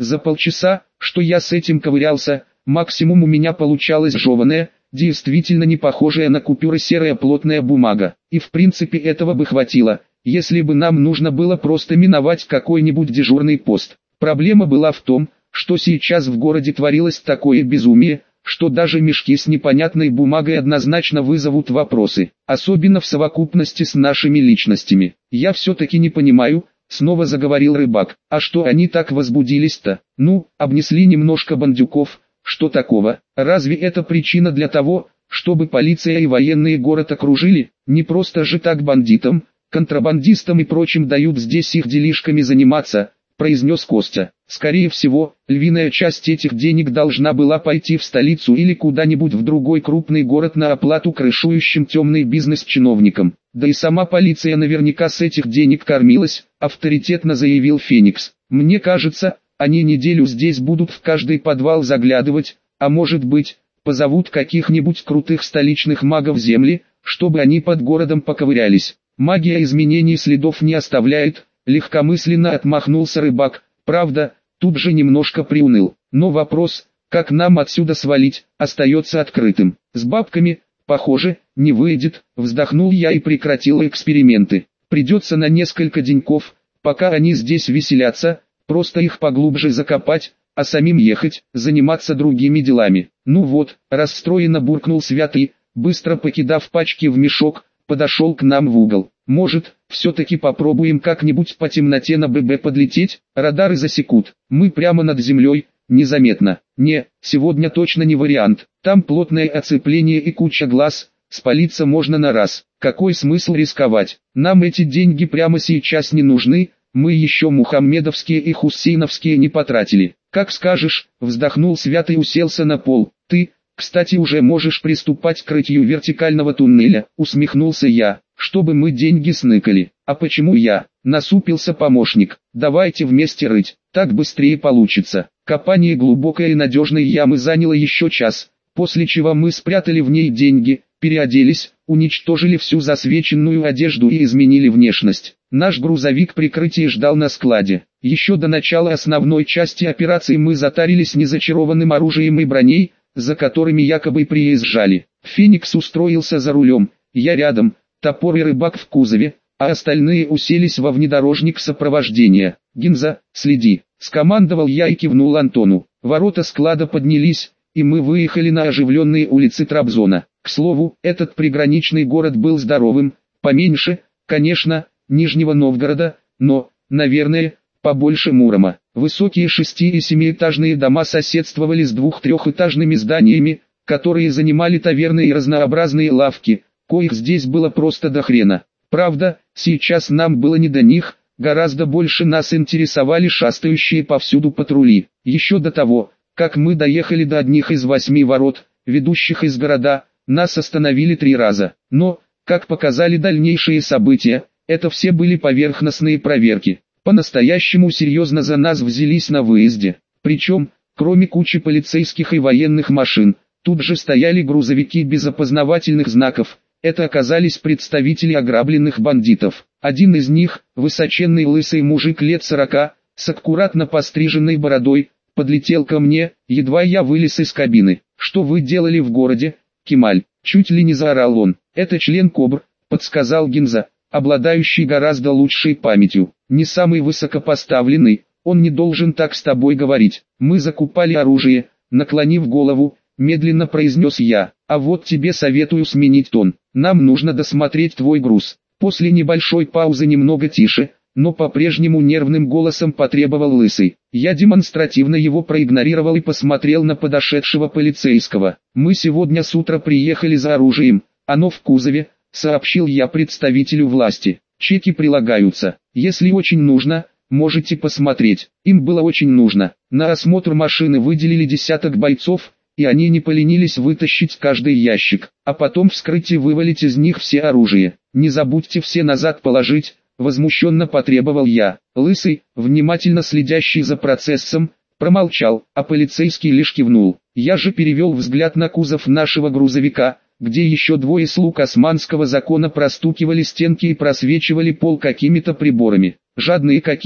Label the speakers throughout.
Speaker 1: За полчаса, что я с этим ковырялся, максимум у меня получалась жеваная, действительно не похожая на купюры серая плотная бумага. И в принципе этого бы хватило, если бы нам нужно было просто миновать какой-нибудь дежурный пост. Проблема была в том, что сейчас в городе творилось такое безумие, что даже мешки с непонятной бумагой однозначно вызовут вопросы, особенно в совокупности с нашими личностями. Я все-таки не понимаю, снова заговорил рыбак, а что они так возбудились-то? Ну, обнесли немножко бандюков, что такого? Разве это причина для того, чтобы полиция и военные город окружили? Не просто же так бандитам, контрабандистам и прочим дают здесь их делишками заниматься, произнес Костя. Скорее всего, львиная часть этих денег должна была пойти в столицу или куда-нибудь в другой крупный город на оплату крышующим темный бизнес чиновникам. Да и сама полиция наверняка с этих денег кормилась, авторитетно заявил Феникс. Мне кажется, они неделю здесь будут в каждый подвал заглядывать, а может быть, позовут каких-нибудь крутых столичных магов земли, чтобы они под городом поковырялись. Магия изменений следов не оставляет, легкомысленно отмахнулся рыбак. Правда, тут же немножко приуныл. Но вопрос, как нам отсюда свалить, остается открытым. С бабками, похоже, не выйдет, вздохнул я и прекратил эксперименты. Придется на несколько деньков, пока они здесь веселятся, просто их поглубже закопать, а самим ехать, заниматься другими делами. Ну вот, расстроенно буркнул Святый, быстро покидав пачки в мешок, подошел к нам в угол. Может, все-таки попробуем как-нибудь по темноте на ББ подлететь, радары засекут, мы прямо над землей, незаметно. Не, сегодня точно не вариант, там плотное оцепление и куча глаз, спалиться можно на раз. Какой смысл рисковать? Нам эти деньги прямо сейчас не нужны, мы еще мухаммедовские и хусейновские не потратили. Как скажешь, вздохнул Святый и уселся на пол. Ты, кстати, уже можешь приступать к рытью вертикального туннеля, усмехнулся я, чтобы мы деньги сныкали. А почему я? Насупился помощник. Давайте вместе рыть, так быстрее получится. Копание глубокой и надежной ямы заняло еще час, после чего мы спрятали в ней деньги, переоделись, уничтожили всю засвеченную одежду и изменили внешность. Наш грузовик прикрытия ждал на складе. Еще до начала основной части операции мы затарились незачарованным оружием и броней, за которыми якобы приезжали. Феникс устроился за рулем, я рядом, топор и рыбак в кузове, а остальные уселись во внедорожник сопровождения. «Гинза, следи», — скомандовал я и кивнул Антону. Ворота склада поднялись, и мы выехали на оживленные улицы Трабзона. К слову, этот приграничный город был здоровым, поменьше, конечно, Нижнего Новгорода, но, наверное, побольше Мурома. Высокие 6- и 7-этажные дома соседствовали с 2-3-этажными зданиями, которые занимали таверны и разнообразные лавки, коих здесь было просто до хрена. Правда, сейчас нам было не до них, гораздо больше нас интересовали шастающие повсюду патрули. Еще до того, как мы доехали до одних из 8 ворот, ведущих из города, нас остановили 3 раза. Но, как показали дальнейшие события, это все были поверхностные проверки. По-настоящему серьезно за нас взялись на выезде. Причем, кроме кучи полицейских и военных машин, тут же стояли грузовики без опознавательных знаков. Это оказались представители ограбленных бандитов. Один из них, высоченный лысый мужик лет 40, с аккуратно постриженной бородой, подлетел ко мне, едва я вылез из кабины. «Что вы делали в городе, Кемаль?» Чуть ли не заорал он. «Это член КОБР», подсказал Гинза, обладающий гораздо лучшей памятью. «Не самый высокопоставленный, он не должен так с тобой говорить. Мы закупали оружие», наклонив голову, медленно произнес я. «А вот тебе советую сменить тон. Нам нужно досмотреть твой груз». После небольшой паузы немного тише, но по-прежнему нервным голосом потребовал Лысый. Я демонстративно его проигнорировал и посмотрел на подошедшего полицейского. «Мы сегодня с утра приехали за оружием, оно в кузове», сообщил я представителю власти. «Чеки прилагаются. Если очень нужно, можете посмотреть». Им было очень нужно. На осмотр машины выделили десяток бойцов, и они не поленились вытащить каждый ящик, а потом вскрыть и вывалить из них все оружие. «Не забудьте все назад положить», возмущенно потребовал я. Лысый, внимательно следящий за процессом, промолчал, а полицейский лишь кивнул. Я же перевел взгляд на кузов нашего грузовика, где еще 2 слуг османского закона простукивали стенки и просвечивали пол какими-то приборами. «Жадные какие»,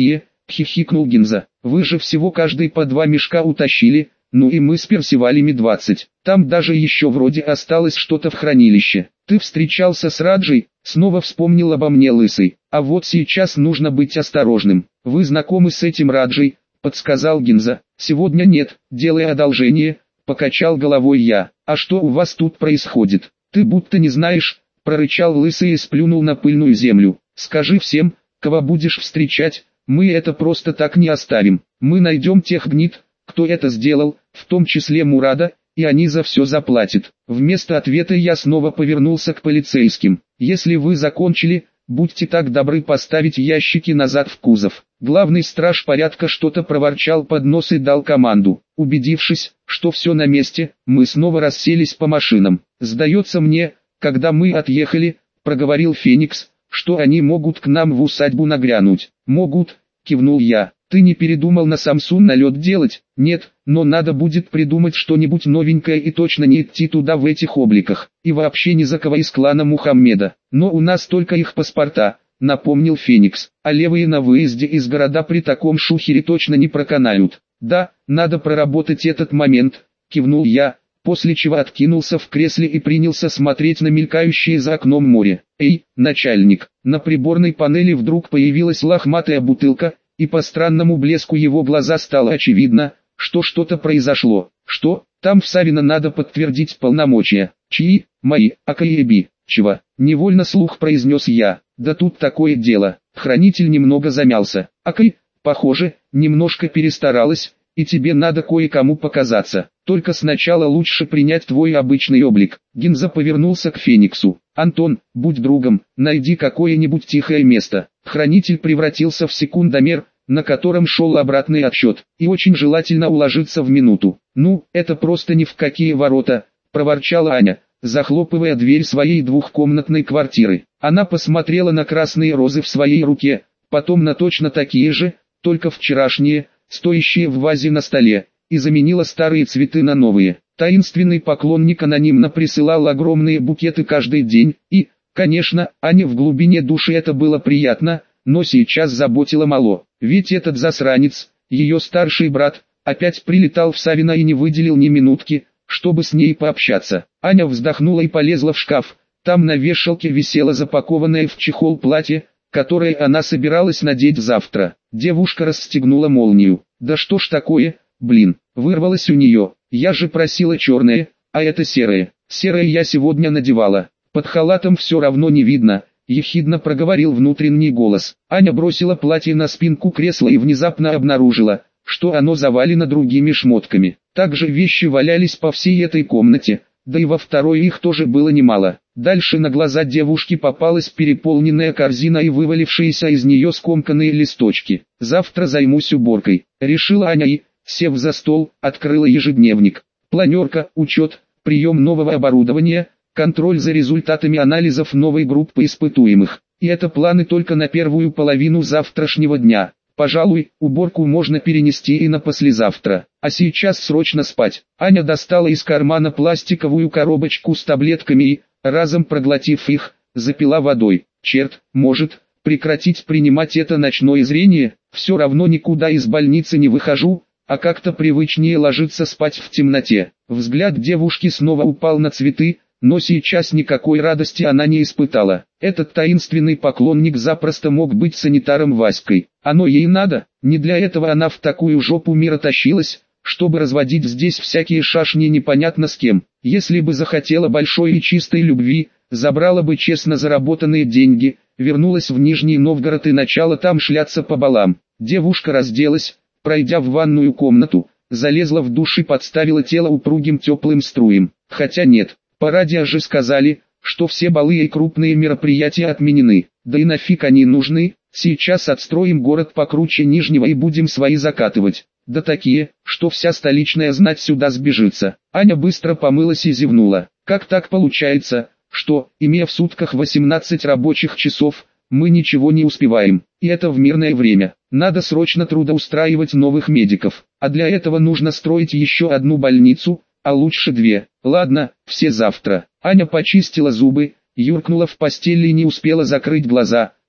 Speaker 1: хихикнул Гинза. Вы же всего каждый по 2 мешка утащили, ну и мы с Персивалями 20. Там даже еще вроде осталось что-то в хранилище. Ты встречался с Раджей? Снова вспомнил обо мне Лысый. А вот сейчас нужно быть осторожным. Вы знакомы с этим Раджей? Подсказал Гинза. Сегодня нет, делая одолжение, покачал головой я. А что у вас тут происходит? Ты будто не знаешь, прорычал Лысый и сплюнул на пыльную землю. Скажи всем, кого будешь встречать, мы это просто так не оставим. Мы найдем тех гнид, кто это сделал, в том числе Мурада, и они за все заплатят. Вместо ответа я снова повернулся к полицейским. Если вы закончили, будьте так добры поставить ящики назад в кузов. Главный страж порядка что-то проворчал под нос и дал команду. Убедившись, что все на месте, мы снова расселись по машинам. Сдается мне, когда мы отъехали, проговорил Феникс, что они могут к нам в усадьбу нагрянуть. Могут, кивнул я. Ты не передумал на Самсун налет делать? Нет, но надо будет придумать что-нибудь новенькое и точно не идти туда в этих обликах. И вообще ни за кого из клана Мухаммеда. Но у нас только их паспорта, напомнил Феникс. А левые на выезде из города при таком шухере точно не проканают. Да, надо проработать этот момент, кивнул я, после чего откинулся в кресле и принялся смотреть на мелькающее за окном море. Эй, начальник! На приборной панели вдруг появилась лохматая бутылка, и по странному блеску его глаза стало очевидно, что что-то произошло. Что? Там в Савино надо подтвердить полномочия. Чьи? Мои. Акаеби. Чего? Невольно слух произнес я. Да тут такое дело. Хранитель немного замялся. Акай, похоже, немножко перестаралась, и тебе надо кое-кому показаться. Только сначала лучше принять твой обычный облик. Гинза повернулся к Фениксу. Антон, будь другом, найди какое-нибудь тихое место. Хранитель превратился в секундомер, на котором шел обратный отсчет, и очень желательно уложиться в минуту. Ну, это просто ни в какие ворота, проворчала Аня, захлопывая дверь своей двухкомнатной квартиры. Она посмотрела на красные розы в своей руке, потом на точно такие же, только вчерашние, стоящие в вазе на столе, и заменила старые цветы на новые. Таинственный поклонник анонимно присылал огромные букеты каждый день, и, конечно, Ане в глубине души это было приятно, но сейчас заботило мало, ведь этот засранец, ее старший брат, опять прилетал в Савино и не выделил ни минутки, чтобы с ней пообщаться. Аня вздохнула и полезла в шкаф, там на вешалке висело запакованное в чехол платье, которое она собиралась надеть завтра. Девушка расстегнула молнию. Да что ж такое, блин, вырвалось у нее. Я же просила черное, а это серое. Серое я сегодня надевала. Под халатом все равно не видно, ехидно проговорил внутренний голос. Аня бросила платье на спинку кресла и внезапно обнаружила, что оно завалено другими шмотками. Также вещи валялись по всей этой комнате, да и во второй их тоже было немало. Дальше на глаза девушки попалась переполненная корзина и вывалившиеся из нее скомканные листочки. «Завтра займусь уборкой», — решила Аня и, сев за стол, открыла ежедневник. Планерка, учет, прием нового оборудования, контроль за результатами анализов новой группы испытуемых. И это планы только на первую половину завтрашнего дня. Пожалуй, уборку можно перенести и на послезавтра. А сейчас срочно спать. Аня достала из кармана пластиковую коробочку с таблетками и, разом проглотив их, запила водой. Черт, может, прекратить принимать это ночное зрение? Все равно никуда из больницы не выхожу, а как-то привычнее ложиться спать в темноте. Взгляд девушки снова упал на цветы, но сейчас никакой радости она не испытала. Этот таинственный поклонник запросто мог быть санитаром Васькой. Оно ей надо, не для этого она в такую жопу мира тащилась, чтобы разводить здесь всякие шашни непонятно с кем. Если бы захотела большой и чистой любви, забрала бы честно заработанные деньги, вернулась в Нижний Новгород и начала там шляться по балам. Девушка разделась, пройдя в ванную комнату, залезла в душ и подставила тело упругим теплым струям. Хотя нет, по радио же сказали, что все балы и крупные мероприятия отменены. Да и нафиг они нужны, сейчас отстроим город покруче Нижнего и будем свои закатывать. Да такие, что вся столичная знать сюда сбежится. Аня быстро помылась и зевнула. Как так получается, что, имея в сутках 18 рабочих часов, мы ничего не успеваем, и это в мирное время. Надо срочно трудоустраивать новых медиков, а для этого нужно строить еще одну больницу, а лучше 2. Ладно, все завтра. Аня почистила зубы, юркнула в постель и не успела закрыть глаза,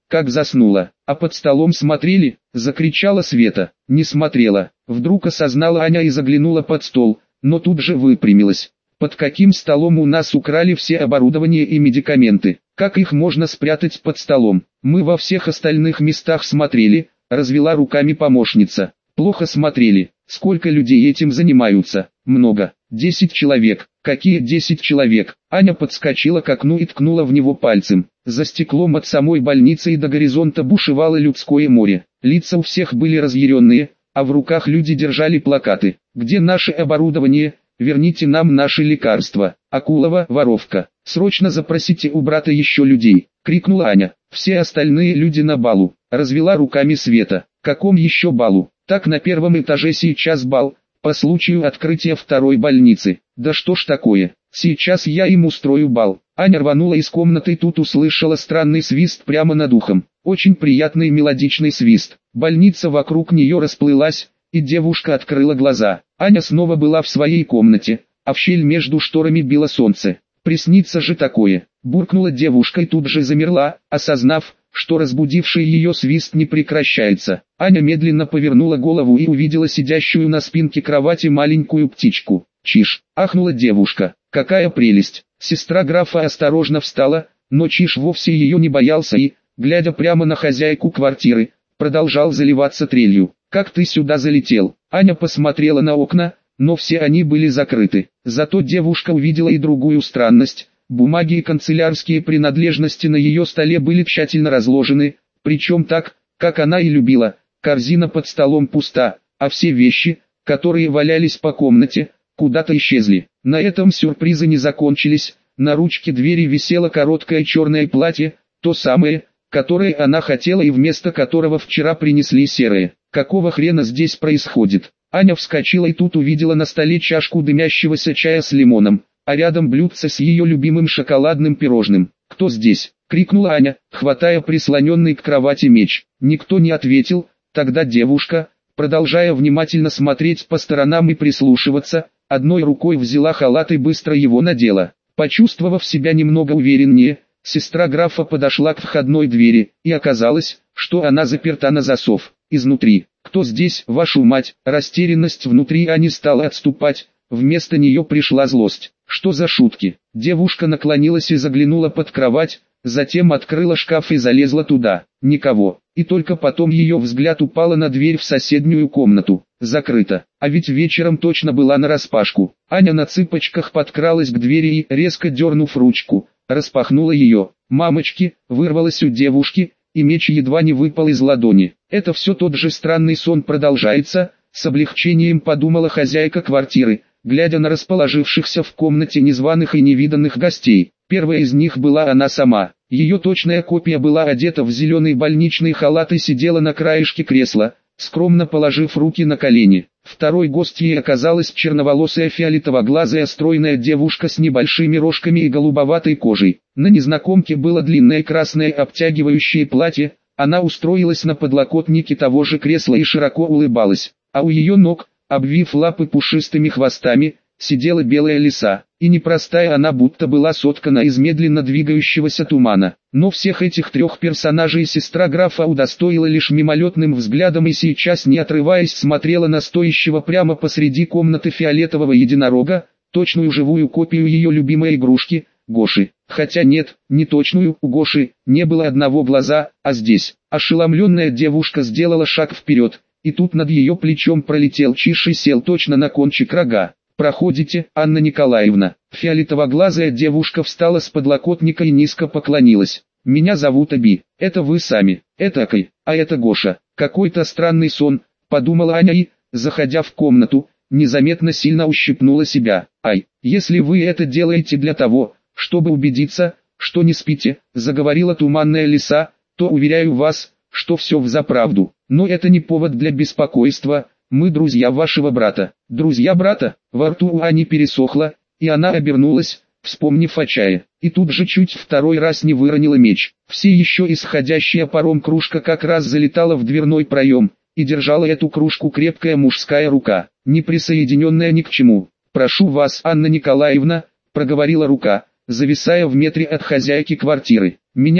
Speaker 1: как заснула. А под столом смотрели, закричала Света. Не смотрела. Вдруг осознала Аня и заглянула под стол, но тут же выпрямилась. Под каким столом у нас украли все оборудование и медикаменты? Как их можно спрятать под столом? Мы во всех остальных местах смотрели, развела руками помощница. Плохо смотрели. Сколько людей этим занимаются? Много. 10 человек. Какие 10 человек? Аня подскочила к окну и ткнула в него пальцем. За стеклом от самой больницы и до горизонта бушевало людское море. Лица у всех были разъяренные, а в руках люди держали плакаты. Где наше оборудование? Верните нам наши лекарства. Акулова, воровка. Срочно запросите у брата еще людей, крикнула Аня. Все остальные люди на балу. Развела руками Света. Каком еще балу? Так на первом этаже сейчас бал, по случаю открытия второй больницы. Да что ж такое, сейчас я им устрою бал. Аня рванула из комнаты и тут услышала странный свист прямо над ухом. Очень приятный мелодичный свист. Больница вокруг нее расплылась, и девушка открыла глаза. Аня снова была в своей комнате, а в щель между шторами било солнце. Приснится же такое, буркнула девушка и тут же замерла, осознав, что разбудивший ее свист не прекращается. Аня медленно повернула голову и увидела сидящую на спинке кровати маленькую птичку. Чиж, ахнула девушка, какая прелесть. Сестра графа осторожно встала, но Чиж вовсе ее не боялся и, глядя прямо на хозяйку квартиры, продолжал заливаться трелью. Как ты сюда залетел? Аня посмотрела на окна, но все они были закрыты. Зато девушка увидела и другую странность. Бумаги и канцелярские принадлежности на ее столе были тщательно разложены, причем так, как она и любила. Корзина под столом пуста, а все вещи, которые валялись по комнате, куда-то исчезли. На этом сюрпризы не закончились. На ручке двери висело короткое черное платье, то самое, которое она хотела и вместо которого вчера принесли серое. Какого хрена здесь происходит? Аня вскочила и тут увидела на столе чашку дымящегося чая с лимоном, а рядом блюдце с ее любимым шоколадным пирожным. «Кто здесь?» — крикнула Аня, хватая прислоненный к кровати меч. Никто не ответил. Тогда девушка, продолжая внимательно смотреть по сторонам и прислушиваться, одной рукой взяла халат и быстро его надела. Почувствовав себя немного увереннее, сестра графа подошла к входной двери, и оказалось, что она заперта на засов, изнутри. «Кто здесь, вашу мать?» Растерянность внутри Ани стала отступать, вместо нее пришла злость. Что за шутки? Девушка наклонилась и заглянула под кровать, затем открыла шкаф и залезла туда. Никого. И только потом ее взгляд упала на дверь в соседнюю комнату. Закрыто. А ведь вечером точно была нараспашку. Аня на цыпочках подкралась к двери и, резко дернув ручку, распахнула ее. «Мамочки!» вырвалась у девушки, и меч едва не выпал из ладони. Это все тот же странный сон продолжается, с облегчением подумала хозяйка квартиры, глядя на расположившихся в комнате незваных и невиданных гостей. Первая из них была она сама. Ее точная копия была одета в зеленый больничный халат и сидела на краешке кресла, скромно положив руки на колени. Второй гостьей оказалась черноволосая фиолетово-глазая стройная девушка с небольшими рожками и голубоватой кожей. На незнакомке было длинное красное обтягивающее платье, она устроилась на подлокотнике того же кресла и широко улыбалась, а у ее ног, обвив лапы пушистыми хвостами, сидела белая лиса, и непростая она будто была соткана из медленно двигающегося тумана. Но всех этих трех персонажей сестра графа удостоила лишь мимолетным взглядом и сейчас, не отрываясь, смотрела на стоящего прямо посреди комнаты фиолетового единорога, точную живую копию ее любимой игрушки, Гоши. Хотя нет, не точную, у Гоши не было одного глаза, а здесь. Ошеломленная девушка сделала шаг вперед, и тут над ее плечом пролетел Чиж и сел точно на кончик рога. «Проходите, Анна Николаевна». Фиолетово-глазая девушка встала с подлокотника и низко поклонилась. «Меня зовут Аби. Это вы сами. Это Акай, а это Гоша». Какой-то странный сон, подумала Аня и, заходя в комнату, незаметно сильно ущипнула себя. «Ай, если вы это делаете для того, чтобы убедиться, что не спите», заговорила туманная лиса, «то уверяю вас, что все взаправду. Но это не повод для беспокойства. Мы друзья вашего брата». «Друзья брата?» Во рту у Ани пересохло, и она обернулась, вспомнив о чае, и тут же чуть второй раз не выронила меч. Все еще исходящая паром кружка как раз залетала в дверной проем, и держала эту кружку крепкая мужская рука, не присоединенная ни к чему. «Прошу вас, Анна Николаевна», проговорила рука, зависая в метре от хозяйки квартиры. «Меня,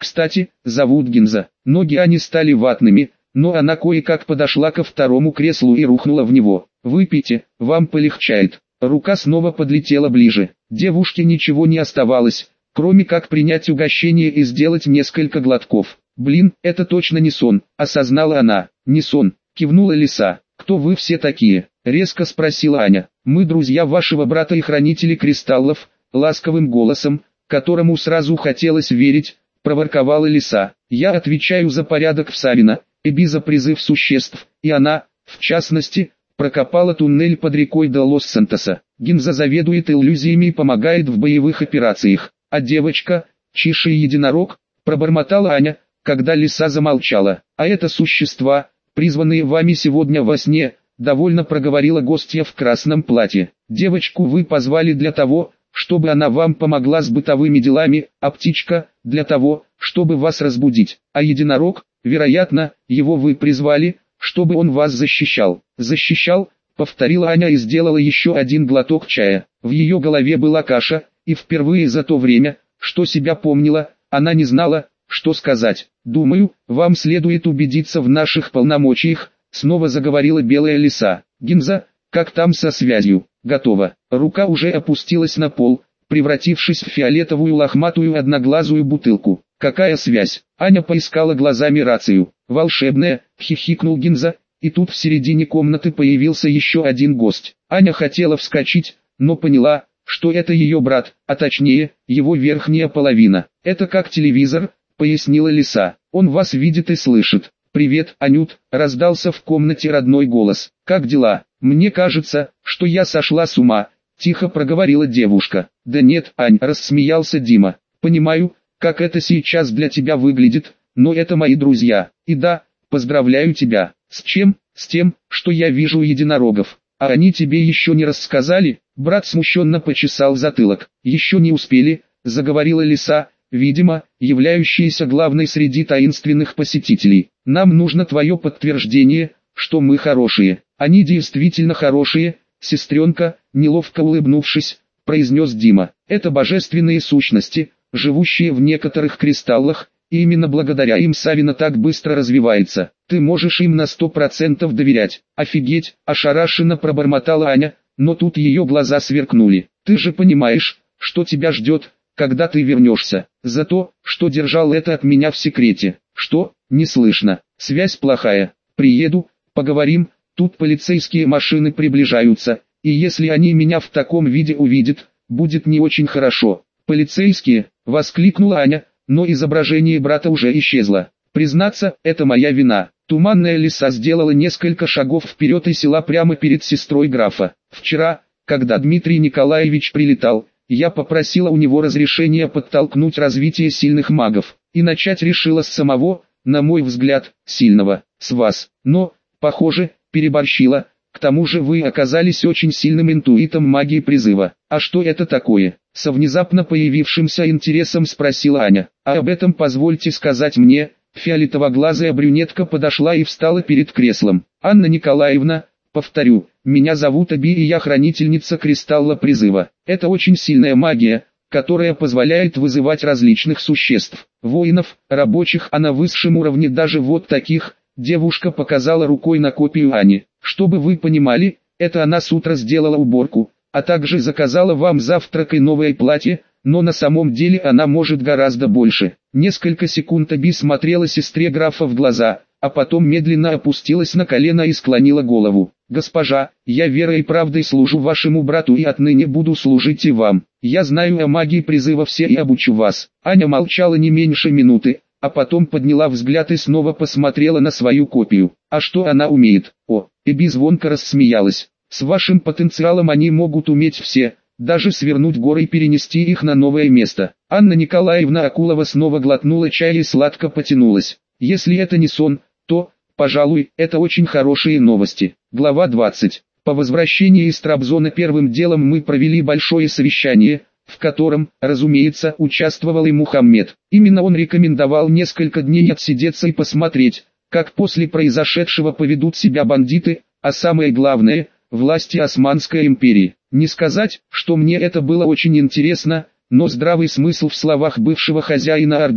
Speaker 1: Кстати, зовут Гинза. Ноги Ани стали ватными, но она кое-как подошла ко второму креслу и рухнула в него. «Выпейте, вам полегчает». Рука снова подлетела ближе. Девушке ничего не оставалось, кроме как принять угощение и сделать несколько глотков. «Блин, это точно не сон», — осознала она. «Не сон», — кивнула лиса. «Кто вы все такие?» — резко спросила Аня. «Мы друзья вашего брата и хранители кристаллов», — ласковым голосом, которому сразу хотелось верить, проворковала лиса. «Я отвечаю за порядок в Савино, и за призыв существ, и она, в частности, прокопала туннель под рекой до Лос-Сантоса. Гинза заведует иллюзиями и помогает в боевых операциях. А девочка, Чиша и единорог», — пробормотала Аня, когда лиса замолчала. «А это существа, призванные вами сегодня во сне», — довольно проговорила гостья в красном платье. «Девочку вы позвали для того, чтобы она вам помогла с бытовыми делами, а птичка — для того, чтобы вас разбудить. А единорог, вероятно, его вы призвали, чтобы он вас защищал». «Защищал», — повторила Аня и сделала еще один глоток чая. В ее голове была каша, и впервые за то время, что себя помнила, она не знала, что сказать. «Думаю, вам следует убедиться в наших полномочиях», — снова заговорила белая лиса. «Гинза, как там со связью?» «Готово». Рука уже опустилась на пол, превратившись в фиолетовую лохматую одноглазую бутылку. «Какая связь?» Аня поискала глазами рацию. «Волшебная», — хихикнул Гинза, и тут в середине комнаты появился еще один гость. Аня хотела вскочить, но поняла, что это ее брат, а точнее, его верхняя половина. «Это как телевизор», — пояснила лиса. «Он вас видит и слышит». «Привет, Анют», — раздался в комнате родной голос. «Как дела?» «Мне кажется, что я сошла с ума», — тихо проговорила девушка. «Да нет, Ань», — рассмеялся Дима. «Понимаю, как это сейчас для тебя выглядит, но это мои друзья. И да, поздравляю тебя». «С чем?» «С тем, что я вижу единорогов. А они тебе еще не рассказали?» Брат смущенно почесал затылок. «Еще не успели», — заговорила лиса, видимо, являющаяся главной среди таинственных посетителей. «Нам нужно твое подтверждение, что мы хорошие». «Они действительно хорошие, сестренка», — неловко улыбнувшись, произнес Дима. «Это божественные сущности, живущие в некоторых кристаллах, и именно благодаря им Савино так быстро развивается. Ты можешь им на 100% доверять». «Офигеть», — ошарашенно пробормотала Аня, но тут ее глаза сверкнули. «Ты же понимаешь, что тебя ждет, когда ты вернешься, за то, что держал это от меня в секрете». «Что?» «Не слышно. Связь плохая. Приеду, поговорим». Тут полицейские машины приближаются, и если они меня в таком виде увидят, будет не очень хорошо. «Полицейские!» — воскликнула Аня, но изображение брата уже исчезло. «Признаться, это моя вина». Туманная лиса сделала несколько шагов вперед и села прямо перед сестрой графа. «Вчера, когда Дмитрий Николаевич прилетал, я попросила у него разрешения подтолкнуть развитие сильных магов, и начать решила с самого, на мой взгляд, сильного, с вас. Но, похоже, переборщила. К тому же вы оказались очень сильным интуитом магии призыва». «А что это такое?» — со внезапно появившимся интересом спросила Аня. «А об этом позвольте сказать мне». Фиолетово-глазая брюнетка подошла и встала перед креслом. «Анна Николаевна, повторю, меня зовут Аби, и я хранительница кристалла призыва. Это очень сильная магия, которая позволяет вызывать различных существ, воинов, рабочих, а на высшем уровне даже вот таких». Девушка показала рукой на копию Ани. «Чтобы вы понимали, это она с утра сделала уборку, а также заказала вам завтрак и новое платье, но на самом деле она может гораздо больше». Несколько секунд Аби смотрела сестре графа в глаза, а потом медленно опустилась на колено и склонила голову. «Госпожа, я верой и правдой служу вашему брату и отныне буду служить и вам. Я знаю о магии призыва все и обучу вас». Аня молчала не меньше минуты, а потом подняла взгляд и снова посмотрела на свою копию. «А что она умеет?» «О!» Эбби звонко рассмеялась. «С вашим потенциалом они могут уметь все, даже свернуть горы и перенести их на новое место». Анна Николаевна Акулова снова глотнула чай и сладко потянулась. «Если это не сон, то, пожалуй, это очень хорошие новости». Глава 20. По возвращении из Трабзона первым делом мы провели большое совещание, в котором, разумеется, участвовал и Мухаммед. Именно он рекомендовал несколько дней отсидеться и посмотреть, как после произошедшего поведут себя бандиты, а самое главное, власти Османской империи. Не сказать, что мне это было очень интересно, но здравый смысл в словах бывшего хозяина Орду,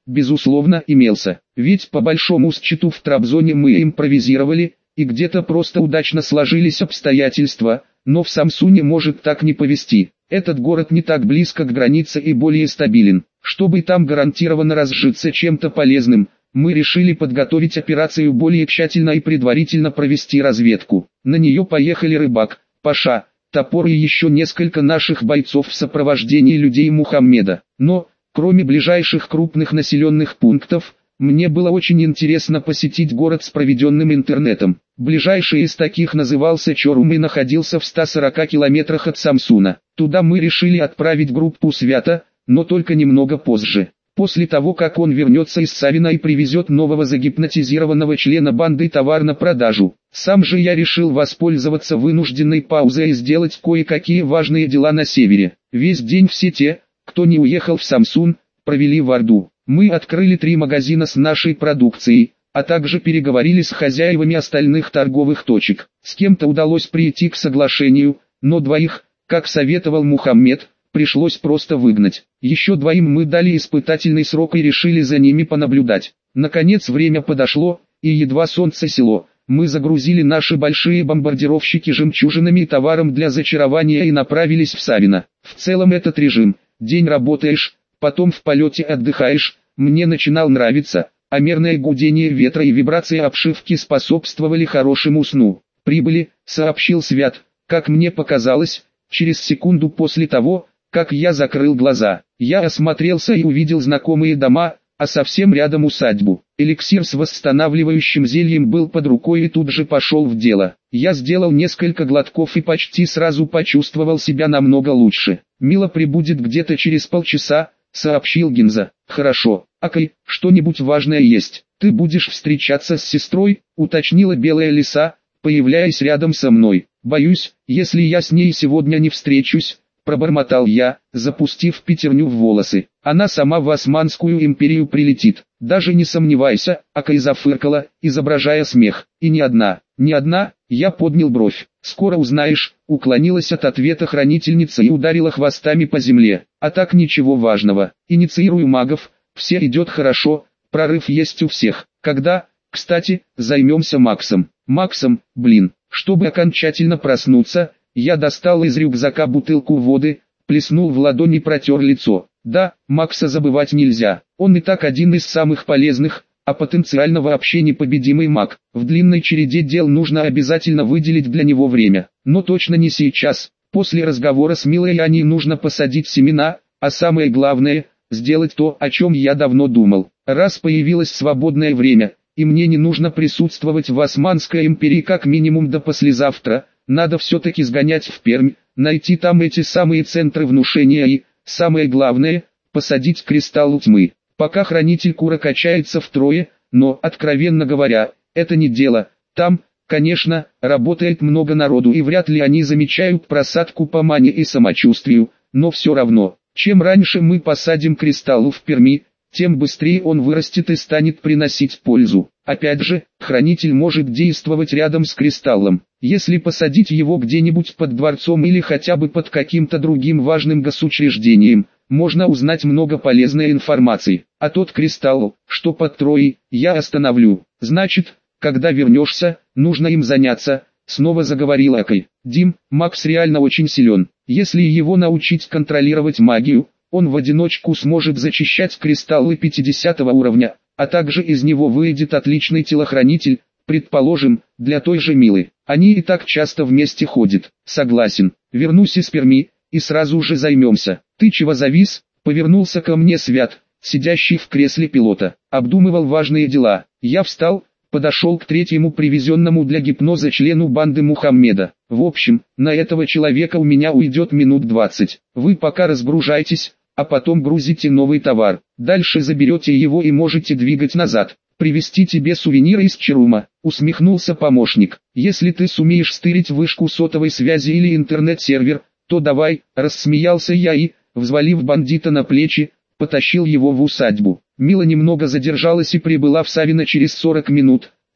Speaker 1: безусловно, имелся. Ведь по большому счету в Трабзоне мы импровизировали, и где-то просто удачно сложились обстоятельства, но в Самсуне может так не повести. Этот город не так близко к границе и более стабилен. Чтобы там гарантированно разжиться чем-то полезным, мы решили подготовить операцию более тщательно и предварительно провести разведку. На нее поехали Рыбак, Паша, Топор и еще несколько наших бойцов в сопровождении людей Мухаммеда. Но, кроме ближайших крупных населенных пунктов, мне было очень интересно посетить город с проведенным интернетом. Ближайший из таких назывался Чорум и находился в 140 километрах от Самсуна. Туда мы решили отправить группу Свята, но только немного позже. После того, как он вернется из Савина и привезет нового загипнотизированного члена банды товар на продажу. Сам же я решил воспользоваться вынужденной паузой и сделать кое-какие важные дела на севере. Весь день все те, кто не уехал в Самсун, провели в Орду. Мы открыли 3 магазина с нашей продукцией, а также переговорили с хозяевами остальных торговых точек. С кем-то удалось прийти к соглашению, но 2, как советовал Мухаммед, пришлось просто выгнать. Еще 2 мы дали испытательный срок и решили за ними понаблюдать. Наконец время подошло, и едва солнце село, мы загрузили наши большие бомбардировщики жемчужинами и товаром для зачарования и направились в Савино. В целом этот режим, день работаешь, потом в полете отдыхаешь, мне начинал нравиться, а мерное гудение ветра и вибрации обшивки способствовали хорошему сну. «Прибыли», — сообщил Свят, как мне показалось, через секунду после того, как я закрыл глаза. Я осмотрелся и увидел знакомые дома, а совсем рядом усадьбу. Эликсир с восстанавливающим зельем был под рукой и тут же пошел в дело. Я сделал несколько глотков и почти сразу почувствовал себя намного лучше. «Мила прибудет где-то через полчаса», — сообщил Гинза. «Хорошо. Акай, что-нибудь важное есть? Ты будешь встречаться с сестрой?» — уточнила Белая Лиса, появляясь рядом со мной. «Боюсь, если я с ней сегодня не встречусь», — пробормотал я, запустив пятерню в волосы. «Она сама в Османскую империю прилетит. Даже не сомневайся», — Акай зафыркала, изображая смех. «И не одна». «Не одна?» — я поднял бровь. «Скоро узнаешь», — уклонилась от ответа хранительница и ударила хвостами по земле. «А так ничего важного. Инициирую магов, все идет хорошо, прорыв есть у всех. Когда, кстати, займемся Максом?» «Максом, блин». Чтобы окончательно проснуться, я достал из рюкзака бутылку воды, плеснул в ладонь и протер лицо. Да, Макса забывать нельзя. Он и так один из самых полезных, а потенциально вообще непобедимый маг. В длинной череде дел нужно обязательно выделить для него время. Но точно не сейчас. После разговора с Милой Аней нужно посадить семена, а самое главное, сделать то, о чем я давно думал. Раз появилось свободное время, и мне не нужно присутствовать в Османской империи как минимум до послезавтра, надо все-таки сгонять в Пермь, найти там эти самые центры внушения и, самое главное, посадить кристалл тьмы. Пока хранитель Кура качается втрое, но, откровенно говоря, это не дело. Там, конечно, работает много народу и вряд ли они замечают просадку по мане и самочувствию, но все равно, чем раньше мы посадим кристалл в Перми, тем быстрее он вырастет и станет приносить пользу. Опять же, хранитель может действовать рядом с кристаллом. Если посадить его где-нибудь под дворцом или хотя бы под каким-то другим важным госучреждением, можно узнать много полезной информации. А тот кристалл, что под Троей, я остановлю. Значит, когда вернешься, нужно им заняться, снова заговорил Акай. Дим, Макс реально очень силен. Если его научить контролировать магию, он в одиночку сможет зачищать кристаллы 50 уровня, а также из него выйдет отличный телохранитель, предположим, для той же Милы. Они и так часто вместе ходят. Согласен, вернусь из Перми, и сразу же займемся. Ты чего завис? Повернулся ко мне Свят, сидящий в кресле пилота. Обдумывал важные дела. Я встал, подошел к 3-му привезенному для гипноза члену банды Мухаммеда. В общем, на этого человека у меня уйдет минут 20. Вы пока разгружайтесь, а потом грузите новый товар. Дальше заберете его и можете двигать назад. Привезти тебе сувениры из Чарума, усмехнулся помощник. Если ты сумеешь стырить вышку сотовой связи или интернет-сервер, то давай, рассмеялся я и, взвалив бандита на плечи, потащил его в усадьбу. Мила немного задержалась и прибыла в Савино через 40 минут,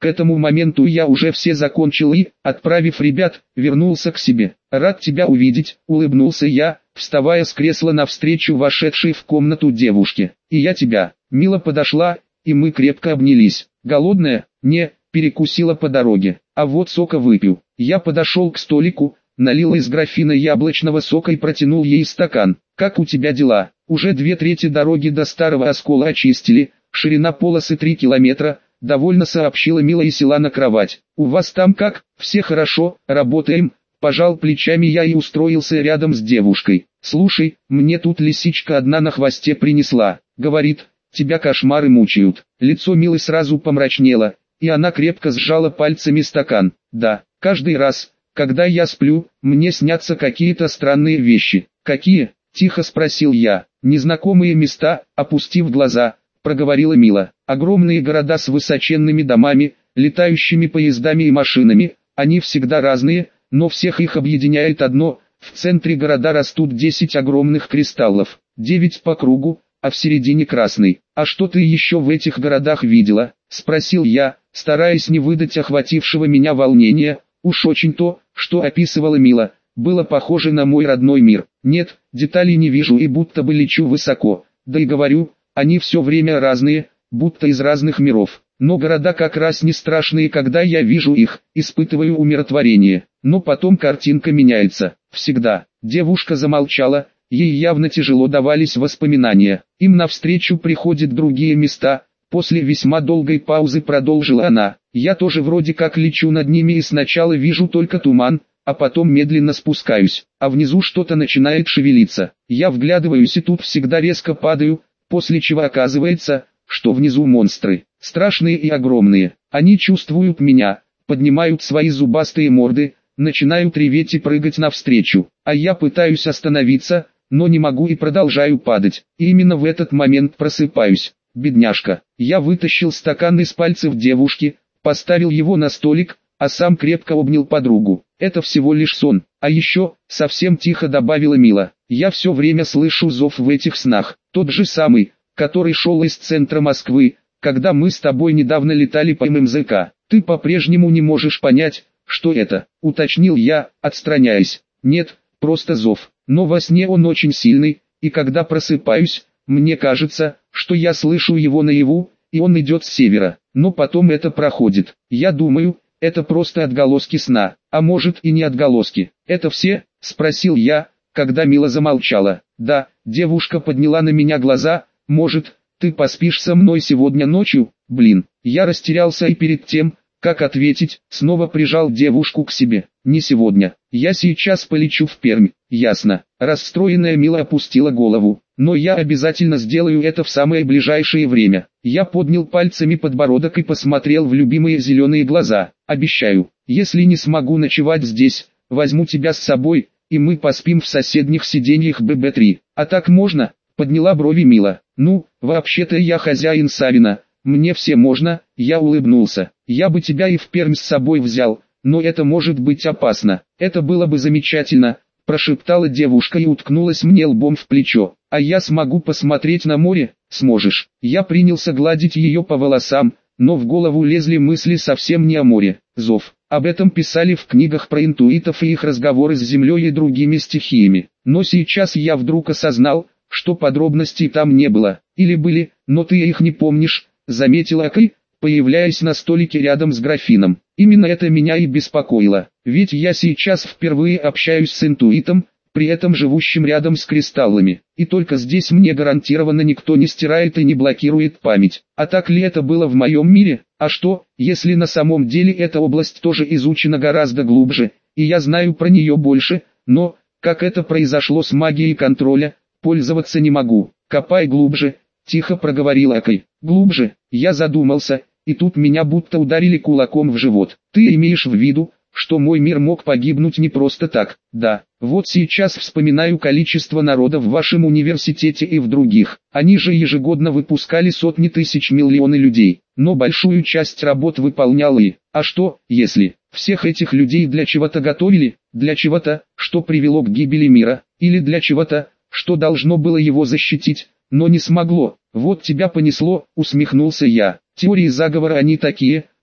Speaker 1: К этому моменту я уже все закончил и, отправив ребят, вернулся к себе. «Рад тебя увидеть», — улыбнулся я, вставая с кресла навстречу вошедшей в комнату девушке. «И я тебя». Мила подошла, и мы крепко обнялись. «Голодная?» «Не, перекусила по дороге. А вот сока выпью». Я подошел к столику, налил из графина яблочного сока и протянул ей стакан. «Как у тебя дела?» «Уже 2/3 дороги до Старого Оскола очистили, ширина полосы 3 километра», — довольно сообщила Мила и села на кровать. «У вас там как?» «Все хорошо, работаем», — пожал плечами я и устроился рядом с девушкой. «Слушай, мне тут лисичка одна на хвосте принесла. Говорит, тебя кошмары мучают». Лицо Милы сразу помрачнело, и она крепко сжала пальцами стакан. «Да, каждый раз, когда я сплю, мне снятся какие-то странные вещи». «Какие?» — тихо спросил я. «Незнакомые места», — опустив глаза, проговорила Мила. «Огромные города с высоченными домами, летающими поездами и машинами, они всегда разные, но всех их объединяет одно: в центре города растут 10 огромных кристаллов, 9 по кругу, а в середине красный». «А что ты еще в этих городах видела?» — спросил я, стараясь не выдать охватившего меня волнения. Уж очень то, что описывала Мила, было похоже на мой родной мир. «Нет, деталей не вижу и будто бы лечу высоко, да и говорю, они все время разные, будто из разных миров. Но города как раз не страшные, когда я вижу их, испытываю умиротворение. Но потом картинка меняется, всегда». Девушка замолчала, ей явно тяжело давались воспоминания. «Им навстречу приходят другие места», — после весьма долгой паузы продолжила она. «Я тоже вроде как лечу над ними и сначала вижу только туман, а потом медленно спускаюсь, а внизу что-то начинает шевелиться. Я вглядываюсь и тут всегда резко падаю, после чего оказывается, что внизу монстры, страшные и огромные. Они чувствуют меня, поднимают свои зубастые морды, начинают реветь и прыгать навстречу, а я пытаюсь остановиться, но не могу и продолжаю падать. И именно в этот момент просыпаюсь. Бедняжка». Я вытащил стакан из пальцев девушки, поставил его на столик, а сам крепко обнял подругу. «Это всего лишь сон. А еще», — совсем тихо добавила Мила, — «я все время слышу зов в этих снах, тот же самый, который шел из центра Москвы, когда мы с тобой недавно летали по ММЗК. Ты по-прежнему не можешь понять, что это?» — уточнил я, отстраняясь. «Нет, просто зов. Но во сне он очень сильный, и когда просыпаюсь, мне кажется, что я слышу его наяву, и он идет с севера. Но потом это проходит. Я думаю, это просто отголоски сна, а может и не отголоски». «Это все?» — спросил я, когда Мила замолчала. «Да», — девушка подняла на меня глаза. «Может, ты поспишь со мной сегодня ночью?» «Блин». Я растерялся и перед тем, как ответить, снова прижал девушку к себе. «Не сегодня. Я сейчас полечу в Пермь». «Ясно». Расстроенная Мила опустила голову. «Но я обязательно сделаю это в самое ближайшее время». Я поднял пальцами подбородок и посмотрел в любимые зеленые глаза. «Обещаю, если не смогу ночевать здесь, возьму тебя с собой, и мы поспим в соседних сиденьях ББ-3. А так можно?» — подняла брови Мила. «Ну, вообще-то я хозяин Савина, мне все можно». Я улыбнулся. «Я бы тебя и в Пермь с собой взял, но это может быть опасно». «Это было бы замечательно», — прошептала девушка и уткнулась мне лбом в плечо. «А я смогу посмотреть на море?» «Сможешь». Я принялся гладить ее по волосам, но в голову лезли мысли совсем не о море. Зов. Об этом писали в книгах про интуитов и их разговоры с землей и другими стихиями. Но сейчас я вдруг осознал, что подробностей там не было. Или были, но ты их не помнишь, заметила Кай, появляясь на столике рядом с графином. Именно это меня и беспокоило. Ведь я сейчас впервые общаюсь с интуитом, при этом живущим рядом с кристаллами. И только здесь мне гарантированно никто не стирает и не блокирует память. А так ли это было в моем мире? А что, если на самом деле эта область тоже изучена гораздо глубже, и я знаю про нее больше, но, как это произошло с магией контроля, пользоваться не могу. «Копай глубже», — тихо проговорила Кай. «Глубже?» Я задумался, и тут меня будто ударили кулаком в живот. «Ты имеешь в виду, что мой мир мог погибнуть не просто так?» «Да, вот сейчас вспоминаю количество народа в вашем университете и в других. Они же ежегодно выпускали сотни тысяч, миллионы людей, но большую часть работ выполнял и... А что, если всех этих людей для чего-то готовили, для чего-то, что привело к гибели мира, или для чего-то, что должно было его защитить, но не смогло?» «Вот тебя понесло», — усмехнулся я. «Теории заговора они такие,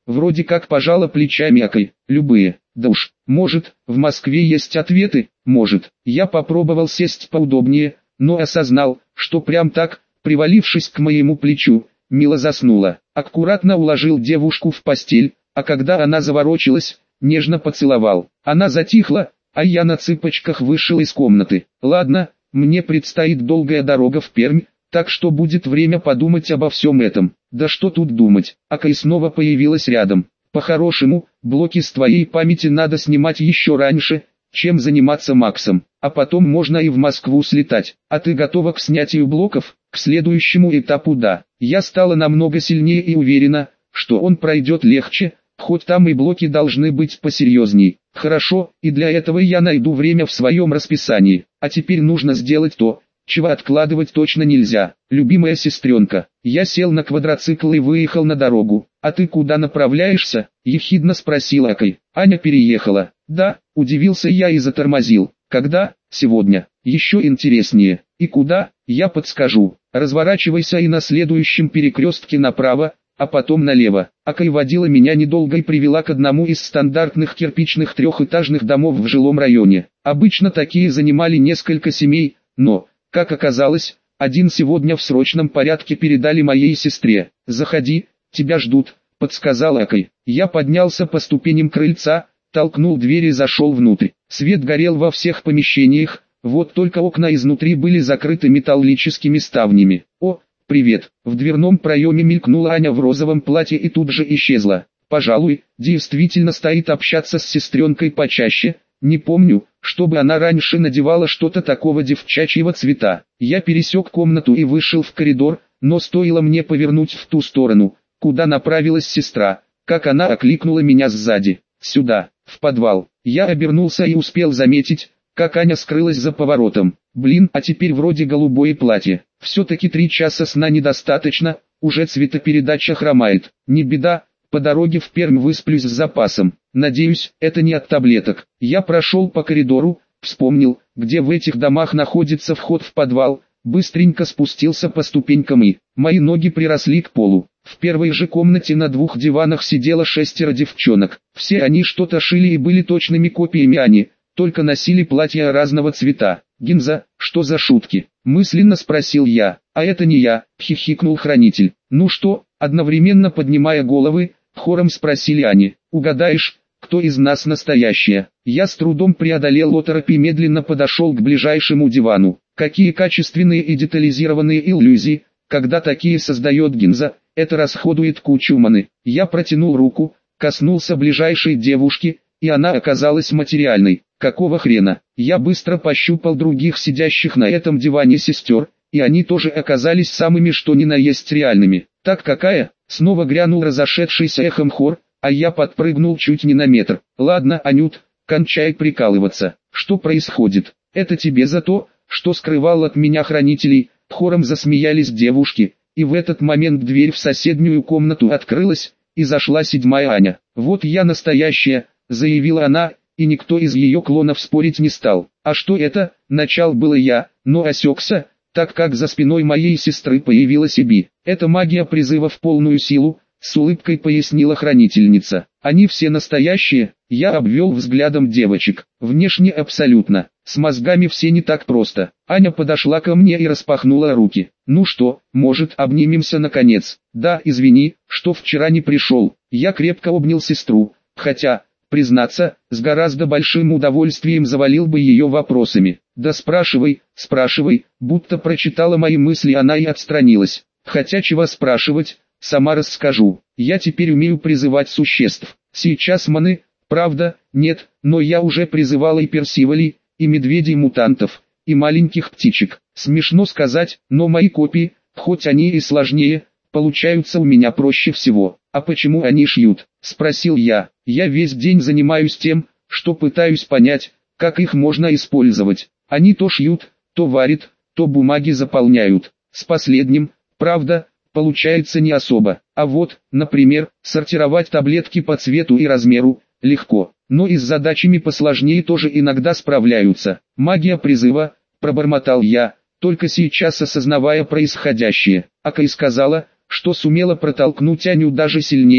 Speaker 1: Вроде как пожала плечами Акай. Любые. Да уж, может, в Москве есть ответы, может. Я попробовал сесть поудобнее, но осознал, что прям так, привалившись к моему плечу, Мила заснула. Аккуратно уложил девушку в постель, а когда она заворочилась, нежно поцеловал. Она затихла, а я на цыпочках вышел из комнаты. Ладно, мне предстоит долгая дорога в Пермь, так что будет время подумать обо всем этом. Да что тут думать, Акай снова появилась рядом. По-хорошему, блоки с твоей памяти надо снимать еще раньше, чем заниматься Максом, а потом можно и в Москву слетать. А ты готова к снятию блоков? К следующему этапу да. Я стала намного сильнее и уверена, что он пройдет легче, хоть там и блоки должны быть посерьезней. Хорошо, и для этого я найду время в своем расписании. А теперь нужно сделать то, чего откладывать точно нельзя. Любимая сестренка, я сел на квадроцикл и выехал на дорогу. А ты куда направляешься? Ехидно спросила Акай. Аня переехала. Да, удивился я и затормозил. Когда? Сегодня. Еще интереснее. И куда? Я подскажу. Разворачивайся и на следующем перекрестке направо, а потом налево. Акай водила меня недолго и привела к одному из стандартных кирпичных трехэтажных домов в жилом районе. Обычно такие занимали несколько семей, но, как оказалось, один сегодня в срочном порядке передали моей сестре. «Заходи, тебя ждут», — подсказала Акай. Я поднялся по ступеням крыльца, толкнул дверь и зашел внутрь. Свет горел во всех помещениях, вот только окна изнутри были закрыты металлическими ставнями. «О, привет!» В дверном проеме мелькнула Аня в розовом платье и тут же исчезла. «Пожалуй, действительно стоит общаться с сестренкой почаще. Не помню, чтобы она раньше надевала что-то такого девчачьего цвета». Я пересек комнату и вышел в коридор, но стоило мне повернуть в ту сторону, куда направилась сестра, как она окликнула меня сзади. «Сюда, в подвал». Я обернулся и успел заметить, как Аня скрылась за поворотом. Блин, а теперь вроде голубое платье. Все-таки 3 часа сна недостаточно, уже цветопередача хромает. Не беда, по дороге в Пермь высплюсь с запасом. Надеюсь, это не от таблеток. Я прошел по коридору, вспомнил, где в этих домах находится вход в подвал, быстренько спустился по ступенькам и мои ноги приросли к полу. В первой же комнате на 2 диванах сидело 6 девчонок. Все они что-то шили и были точными копиями Ани, только носили платья разного цвета. «Гинза, что за шутки?» – мысленно спросил я. «А это не я», – хихикнул хранитель. «Ну что?» – одновременно поднимая головы, хором спросили они. «Угадаешь, кто из нас настоящая?» Я с трудом преодолел оторопь и медленно подошел к ближайшему дивану. Какие качественные и детализированные иллюзии, когда такие создает Гинза, это расходует кучу маны. Я протянул руку, коснулся ближайшей девушки, и она оказалась материальной. Какого хрена? Я быстро пощупал других сидящих на этом диване сестер, и они тоже оказались самыми что ни на есть реальными. «Так какая?» — снова грянул разошедшийся эхом хор, а я подпрыгнул чуть не на метр. «Ладно, Анют, кончай прикалываться. Что происходит? Это тебе за то, что скрывал от меня хранителей?» Хором засмеялись девушки, и в этот момент дверь в соседнюю комнату открылась, и зашла 7-я Аня. «Вот я настоящая», — заявила она, и никто из ее клонов спорить не стал. «А что это?» — начал было я, но осекся, так как за спиной моей сестры появилась Эбби. «Это магия призыва в полную силу», — с улыбкой пояснила хранительница. «Они все настоящие», — я обвел взглядом девочек. «Внешне абсолютно, с мозгами все не так просто». Аня подошла ко мне и распахнула руки. «Ну что, может, обнимемся наконец?» «Да, извини, что вчера не пришел». Я крепко обнял сестру, хотя, признаться, с гораздо большим удовольствием завалил бы ее вопросами. «Да спрашивай, спрашивай», будто прочитала мои мысли она и отстранилась. «Хотя чего спрашивать, сама расскажу. Я теперь умею призывать существ. Сейчас маны, правда, нет, но я уже призывала и персивалей, и медведей-мутантов, и маленьких птичек. Смешно сказать, но мои копии, хоть они и сложнее, получаются у меня проще всего». «А почему они шьют?» – спросил я. «Я весь день занимаюсь тем, что пытаюсь понять, как их можно использовать. Они то шьют, то варят, то бумаги заполняют. С последним, правда, получается не особо. А вот, например, сортировать таблетки по цвету и размеру легко, но и с задачами посложнее тоже иногда справляются. Магия призыва», – пробормотал я, только сейчас осознавая происходящее. Акай сказала, что сумела протолкнуть Аню даже сильнее,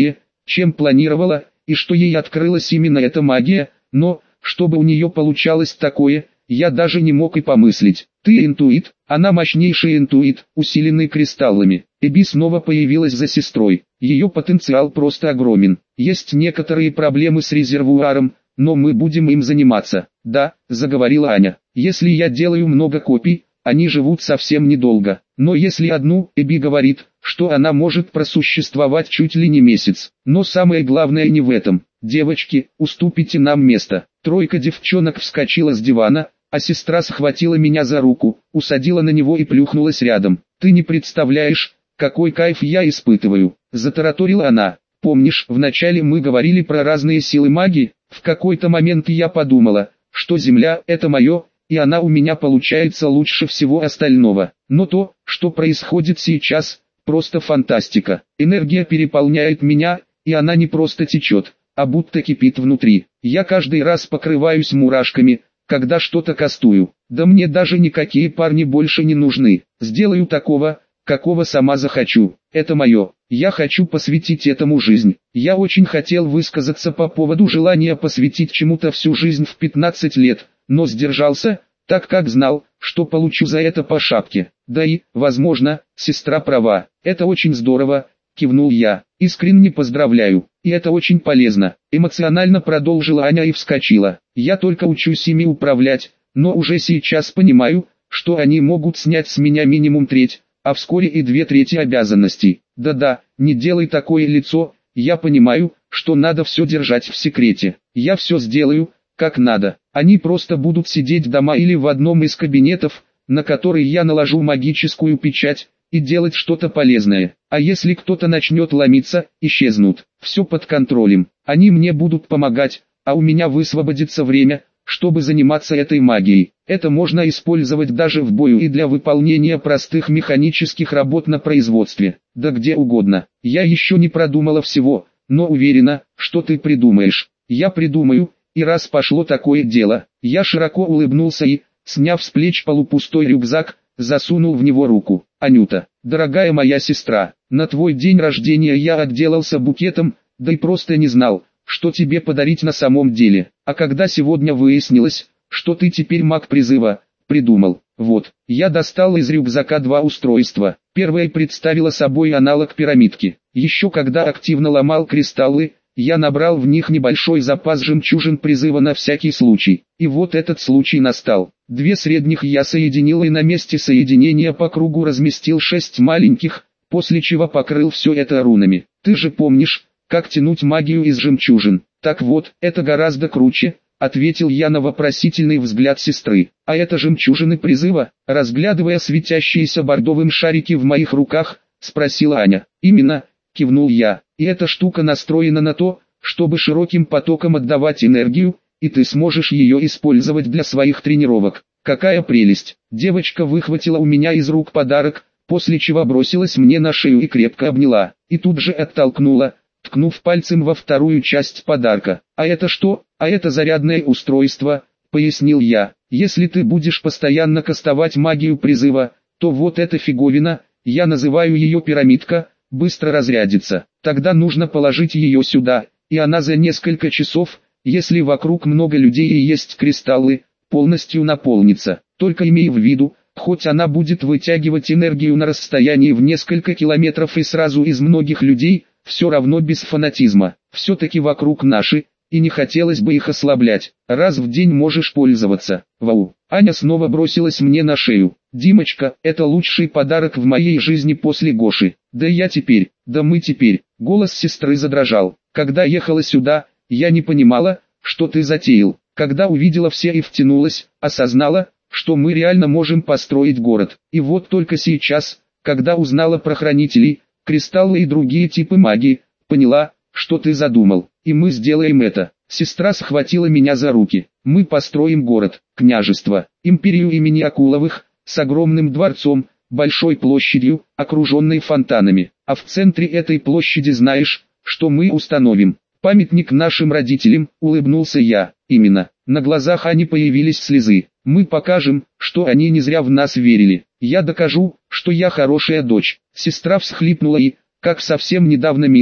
Speaker 1: чем планировала, и что ей открылась именно эта магия, но, чтобы у нее получалось такое, я даже не мог и помыслить. Ты интуит, она мощнейший интуит, усиленный кристаллами. Эбби снова появилась за сестрой. Ее потенциал просто огромен. Есть некоторые проблемы с резервуаром, но мы будем им заниматься. Да, заговорила Аня. Если я делаю много копий, они живут совсем недолго. Но если одну, Эбби говорит, что она может просуществовать чуть ли не месяц. Но самое главное не в этом. Девочки, уступите нам место. Тройка девчонок вскочила с дивана, а сестра схватила меня за руку, усадила на него и плюхнулась рядом. Ты не представляешь, какой кайф я испытываю, затараторила она. Помнишь, вначале мы говорили про разные силы магии? В какой-то момент я подумала, что Земля – это мое, и она у меня получается лучше всего остального. Но то, что происходит сейчас, просто фантастика. Энергия переполняет меня, и она не просто течет, а будто кипит внутри. Я каждый раз покрываюсь мурашками, когда что-то кастую. Да мне даже никакие парни больше не нужны. Сделаю такого, какого сама захочу. Это мое. Я хочу посвятить этому жизнь. Я очень хотел высказаться по поводу желания посвятить чему-то всю жизнь в 15 лет, но сдержался, так как знал, что получу за это по шапке. Да и, возможно, сестра права. Это очень здорово, кивнул я. Искренне поздравляю. И это очень полезно. Эмоционально продолжила Аня и вскочила. Я только учусь ими управлять, но уже сейчас понимаю, что они могут снять с меня минимум треть, а вскоре и 2/3 обязанностей. Да-да, не делай такое лицо, я понимаю, что надо все держать в секрете. Я все сделаю, как надо. Они просто будут сидеть дома или в одном из кабинетов, на который я наложу магическую печать, и делать что-то полезное. А если кто-то начнет ломиться, исчезнут. Все под контролем. Они мне будут помогать, а у меня высвободится время, чтобы заниматься этой магией. Это можно использовать даже в бою и для выполнения простых механических работ на производстве. Да где угодно. Я еще не продумала всего, но уверена, что ты придумаешь. Я придумаю, и раз пошло такое дело. Я широко улыбнулся и, сняв с плеч полупустой рюкзак, засунул в него руку. Анюта, дорогая моя сестра, на твой день рождения я отделался букетом, да и просто не знал, что тебе подарить на самом деле. А когда сегодня выяснилось, что ты теперь маг призыва, придумал. Вот, я достал из рюкзака 2 устройства. Первое представило собой аналог пирамидки. Еще когда активно ломал кристаллы, я набрал в них небольшой запас жемчужин призыва на всякий случай. И вот этот случай настал. 2 средних я соединил и на месте соединения по кругу разместил 6 маленьких, после чего покрыл все это рунами. Ты же помнишь, как тянуть магию из жемчужин. Так вот, это гораздо круче, ответил я на вопросительный взгляд сестры. А это жемчужины призыва, разглядывая светящиеся бордовым шарики в моих руках, спросила Аня. Именно, кивнул я. И эта штука настроена на то, чтобы широким потоком отдавать энергию, и ты сможешь ее использовать для своих тренировок. Какая прелесть! Девочка выхватила у меня из рук подарок, после чего бросилась мне на шею и крепко обняла, и тут же оттолкнула, ткнув пальцем во вторую часть подарка. А это что? А это зарядное устройство, пояснил я. Если ты будешь постоянно кастовать магию призыва, то вот эта фиговина, я называю ее пирамидка, быстро разрядится. Тогда нужно положить ее сюда, и она за несколько часов, если вокруг много людей и есть кристаллы, полностью наполнится. Только имей в виду, хоть она будет вытягивать энергию на расстоянии в несколько километров и сразу из многих людей, все равно без фанатизма. Все-таки вокруг наши, и не хотелось бы их ослаблять. Раз в день можешь пользоваться. Вау. Аня снова бросилась мне на шею. Димочка, это лучший подарок в моей жизни после Гоши. Да мы теперь. Голос сестры задрожал. Когда ехала сюда, я не понимала, что ты затеял. Когда увидела все и втянулась, осознала, что мы реально можем построить город. И вот только сейчас, когда узнала про хранителей, кристаллы и другие типы магии, поняла, что ты задумал. И мы сделаем это. Сестра схватила меня за руки. Мы построим город, княжество, империю имени Акуловых, с огромным дворцом, большой площадью, окруженной фонтанами. А в центре этой площади знаешь, что мы установим? Памятник нашим родителям, улыбнулся я. Именно. На глазах Ани появились слезы. Мы покажем, что они не зря в нас верили. Я докажу, что я хорошая дочь. Сестра всхлипнула и, как совсем недавно мило,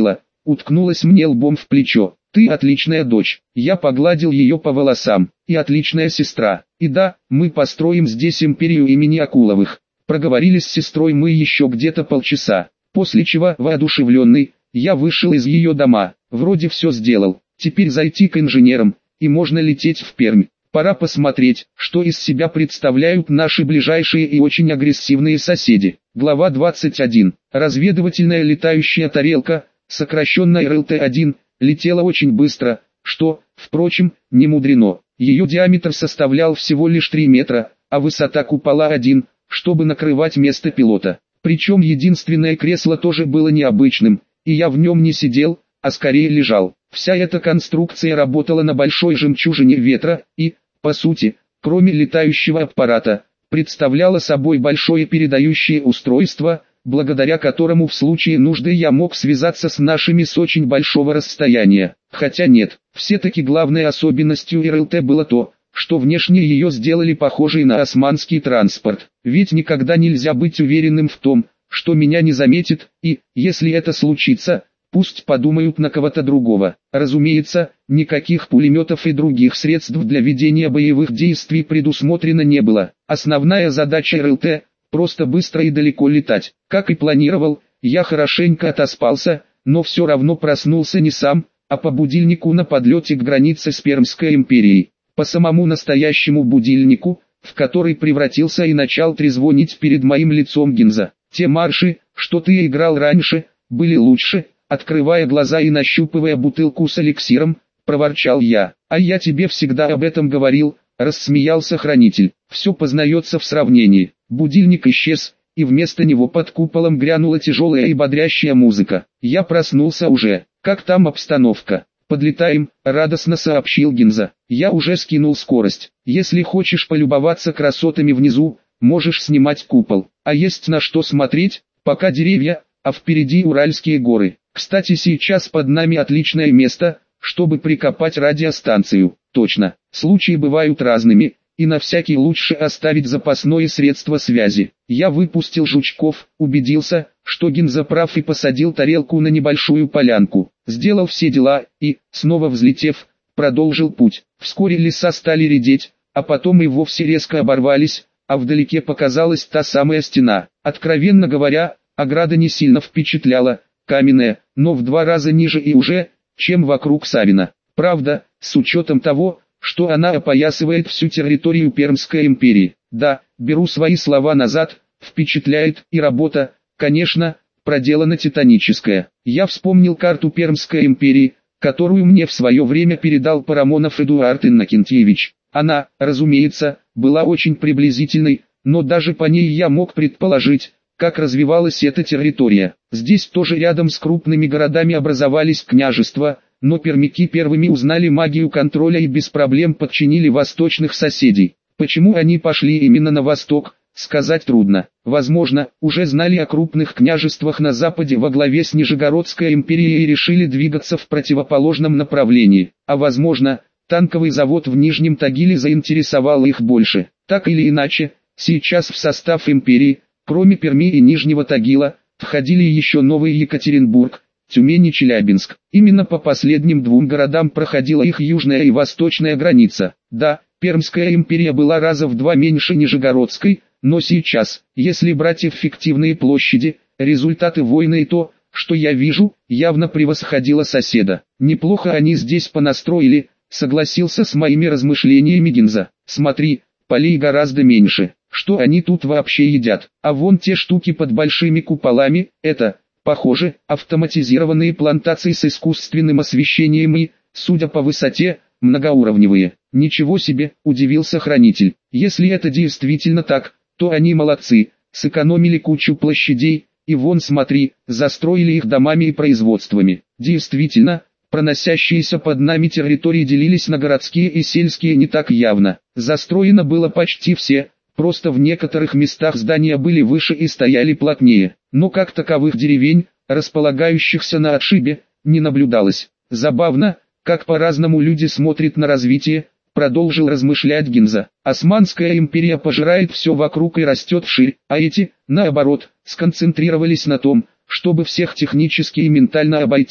Speaker 1: уткнулась мне лбом в плечо. «Ты отличная дочь». Я погладил ее по волосам. «И отличная сестра. И да, мы построим здесь империю имени Акуловых». Проговорили с сестрой мы еще где-то полчаса. После чего, воодушевленный, я вышел из ее дома. Вроде все сделал. Теперь зайти к инженерам, и можно лететь в Пермь. Пора посмотреть, что из себя представляют наши ближайшие и очень агрессивные соседи. Глава 21. Разведывательная летающая тарелка, сокращенно РЛТ-1, летела очень быстро, что, впрочем, не мудрено. Ее диаметр составлял всего лишь 3 метра, а высота купола 1, чтобы накрывать место пилота. Причем единственное кресло тоже было необычным, и я в нем не сидел, а скорее лежал. Вся эта конструкция работала на большой жемчужине ветра и, по сути, кроме летающего аппарата, представляла собой большое передающее устройство, благодаря которому в случае нужды я мог связаться с нашими с очень большого расстояния. Хотя нет, все-таки главной особенностью РЛТ было то, что внешне ее сделали похожей на османский транспорт. Ведь никогда нельзя быть уверенным в том, что меня не заметит, и, если это случится, пусть подумают на кого-то другого. Разумеется, никаких пулеметов и других средств для ведения боевых действий предусмотрено не было. Основная задача РЛТ – просто быстро и далеко летать. Как и планировал, я хорошенько отоспался, но все равно проснулся не сам, а по будильнику на подлете к границе с Пермской империей. По самому настоящему будильнику, в который превратился и начал трезвонить перед моим лицом Гинза. «Те марши, что ты играл раньше, были лучше», открывая глаза и нащупывая бутылку с эликсиром, проворчал я. «А я тебе всегда об этом говорил», рассмеялся хранитель. «Все познается в сравнении». Будильник исчез, и вместо него под куполом грянула тяжелая и бодрящая музыка. Я проснулся уже. «Как там обстановка?» «Подлетаем», — радостно сообщил Гинза. «Я уже скинул скорость. Если хочешь полюбоваться красотами внизу, можешь снимать купол. А есть на что смотреть, пока деревья, а впереди Уральские горы. Кстати, сейчас под нами отличное место, чтобы прикопать радиостанцию». «Точно, случаи бывают разными, и на всякий лучше оставить запасное средство связи». Я выпустил жучков, убедился, что Гинза прав и посадил тарелку на небольшую полянку. Сделал все дела и, снова взлетев, продолжил путь. Вскоре леса стали редеть, а потом и вовсе резко оборвались, а вдалеке показалась та самая стена. Откровенно говоря, ограда не сильно впечатляла, каменная, но в 2 раза ниже и уже, чем вокруг Савина. Правда, с учетом того, что она опоясывает всю территорию Пермской империи. Да, беру свои слова назад, впечатляет и работа, конечно, проделана титаническая. Я вспомнил карту Пермской империи, которую мне в свое время передал Парамонов Эдуард Иннокентьевич. Она, разумеется, была очень приблизительной, но даже по ней я мог предположить, как развивалась эта территория. Здесь тоже рядом с крупными городами образовались княжества, но пермяки первыми узнали магию контроля и без проблем подчинили восточных соседей. Почему они пошли именно на восток, сказать трудно. Возможно, уже знали о крупных княжествах на западе во главе с Нижегородской империей и решили двигаться в противоположном направлении. А возможно, танковый завод в Нижнем Тагиле заинтересовал их больше. Так или иначе, сейчас в состав империи, кроме Перми и Нижнего Тагила, входили еще Новый Екатеринбург, Тюмень и Челябинск. Именно по последним 2 городам проходила их южная и восточная граница. Да, Пермская империя была раза в 2 меньше Нижегородской, но сейчас, если брать эффективные площади, результаты войны и то, что я вижу, явно превосходило соседа. Неплохо они здесь понастроили, согласился с моими размышлениями Гинза. Смотри, полей гораздо меньше. Что они тут вообще едят? А вон те штуки под большими куполами, это, похоже, автоматизированные плантации с искусственным освещением и, судя по высоте, многоуровневые. Ничего себе, удивился хранитель. Если это действительно так, то они молодцы, сэкономили кучу площадей, и вон смотри, застроили их домами и производствами. Действительно, проносящиеся под нами территории делились на городские и сельские не так явно. Застроено было почти все, просто в некоторых местах здания были выше и стояли плотнее, но как таковых деревень, располагающихся на отшибе, не наблюдалось. Забавно, как по-разному люди смотрят на развитие, продолжил размышлять Гинза. Османская империя пожирает все вокруг и растет вширь, а эти, наоборот, сконцентрировались на том, чтобы всех технически и ментально обойти,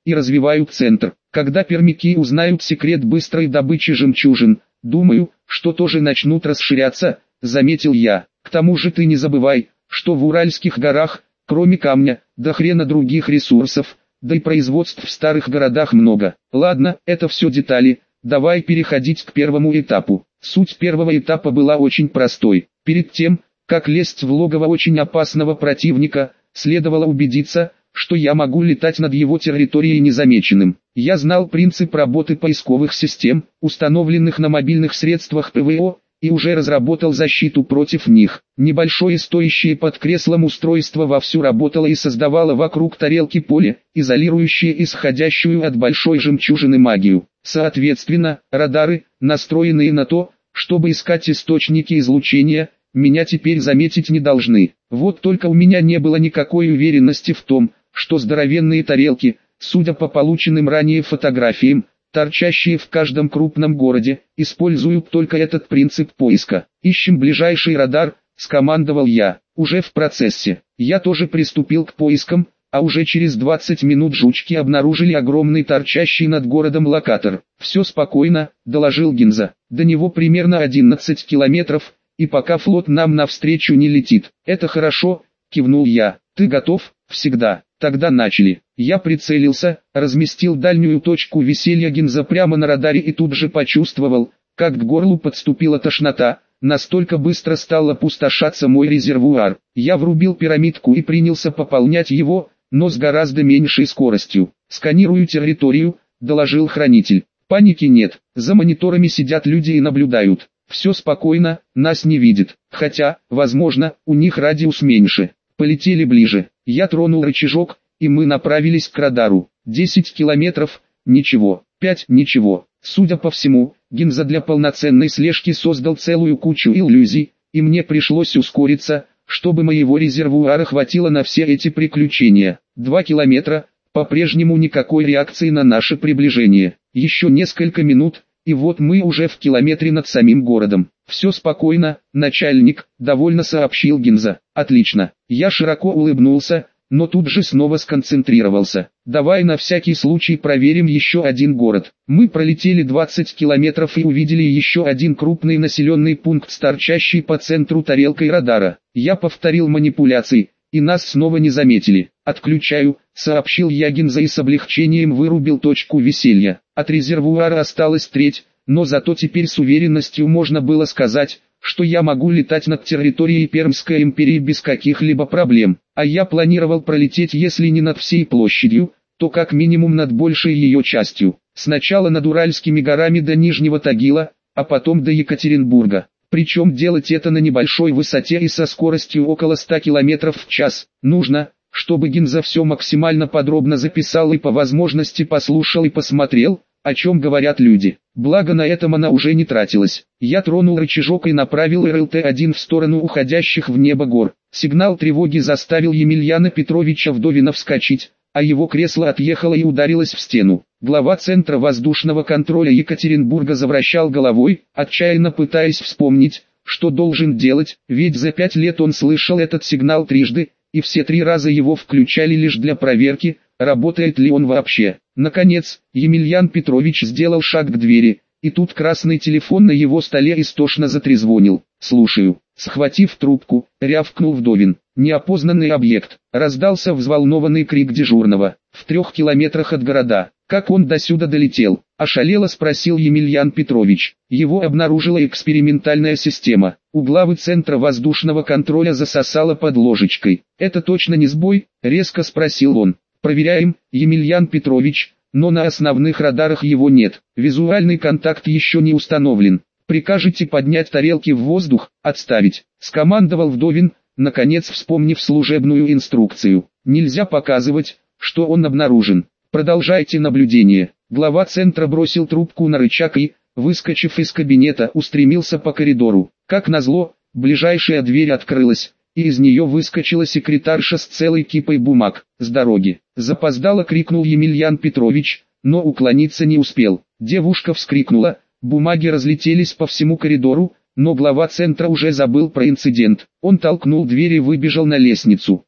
Speaker 1: и развивают центр. Когда пермяки узнают секрет быстрой добычи жемчужин, думаю, что тоже начнут расширяться, заметил я. К тому же ты не забывай, что в Уральских горах, кроме камня, до хрена других ресурсов, да и производств в старых городах много. Ладно, это все детали, давай переходить к первому этапу. Суть первого этапа была очень простой. Перед тем, как лезть в логово очень опасного противника, следовало убедиться, что я могу летать над его территорией незамеченным. Я знал принцип работы поисковых систем, установленных на мобильных средствах ПВО, и уже разработал защиту против них. Небольшое стоящее под креслом устройство вовсю работало и создавало вокруг тарелки поле, изолирующее исходящую от большой жемчужины магию. Соответственно, радары, настроенные на то, чтобы искать источники излучения, меня теперь заметить не должны. Вот только у меня не было никакой уверенности в том, что здоровенные тарелки, судя по полученным ранее фотографиям, торчащие в каждом крупном городе, используют только этот принцип поиска. «Ищем ближайший радар», — скомандовал я. Уже в процессе. Я тоже приступил к поискам, а уже через 20 минут жучки обнаружили огромный торчащий над городом локатор. «Все спокойно», — доложил Гинза. «До него примерно 11 километров, и пока флот нам навстречу не летит». «Это хорошо», — кивнул я. «Ты готов?» «Всегда». Тогда начали. Я прицелился, разместил дальнюю точку веселья Гинза прямо на радаре и тут же почувствовал, как к горлу подступила тошнота, настолько быстро стал опустошаться мой резервуар. Я врубил пирамидку и принялся пополнять его, но с гораздо меньшей скоростью. «Сканирую территорию», — доложил хранитель. «Паники нет, за мониторами сидят люди и наблюдают. Все спокойно, нас не видят, хотя, возможно, у них радиус меньше». Полетели ближе. Я тронул рычажок, и мы направились к радару. 10 километров, ничего. 5, ничего. Судя по всему, Гинза для полноценной слежки создал целую кучу иллюзий, и мне пришлось ускориться, чтобы моего резервуара хватило на все эти приключения. 2 километра, по-прежнему никакой реакции на наше приближение. Еще несколько минут, и вот мы уже в километре над самим городом. «Все спокойно, начальник», — довольно сообщил Гинза. «Отлично». Я широко улыбнулся, но тут же снова сконцентрировался. «Давай на всякий случай проверим еще один город». Мы пролетели 20 километров и увидели еще один крупный населенный пункт с торчащей по центру тарелкой радара. Я повторил манипуляции, и нас снова не заметили. «Отключаю», — сообщил я Гинза и с облегчением вырубил точку веселья. От резервуара осталась треть, но зато теперь с уверенностью можно было сказать, что я могу летать над территорией Пермской империи без каких-либо проблем. А я планировал пролететь если не над всей площадью, то как минимум над большей ее частью. Сначала над Уральскими горами до Нижнего Тагила, а потом до Екатеринбурга. Причем делать это на небольшой высоте и со скоростью около 100 км в час. Нужно, чтобы Гинза все максимально подробно записал и по возможности послушал и посмотрел, о чем говорят люди. Благо на этом она уже не тратилась. Я тронул рычажок и направил РЛТ-1 в сторону уходящих в небо гор. Сигнал тревоги заставил Емельяна Петровича Вдовина вскочить, а его кресло отъехало и ударилось в стену. Глава Центра воздушного контроля Екатеринбурга завращал головой, отчаянно пытаясь вспомнить, что должен делать, ведь за 5 лет он слышал этот сигнал трижды, и все 3 раза его включали лишь для проверки, работает ли он вообще. Наконец, Емельян Петрович сделал шаг к двери, и тут красный телефон на его столе истошно затрезвонил. «Слушаю». Схватив трубку, рявкнул Вдовин. «Неопознанный объект». Раздался взволнованный крик дежурного. «В 3 километрах от города». «Как он до сюда долетел?» – ошалело спросил Емельян Петрович. «Его обнаружила экспериментальная система. У главы Центра воздушного контроля засосало под ложечкой». «Это точно не сбой?» – резко спросил он. «Проверяем, Емельян Петрович, но на основных радарах его нет. Визуальный контакт еще не установлен. Прикажете поднять тарелки в воздух, отставить», – скомандовал Вдовин, наконец вспомнив служебную инструкцию. «Нельзя показывать, что он обнаружен. Продолжайте наблюдение». Глава Центра бросил трубку на рычаг и, выскочив из кабинета, устремился по коридору. Как назло, ближайшая дверь открылась, и из нее выскочила секретарша с целой кипой бумаг. «С дороги!» — запоздало крикнул Емельян Петрович, но уклониться не успел. Девушка вскрикнула, бумаги разлетелись по всему коридору, но глава Центра уже забыл про инцидент. Он толкнул дверь и выбежал на лестницу.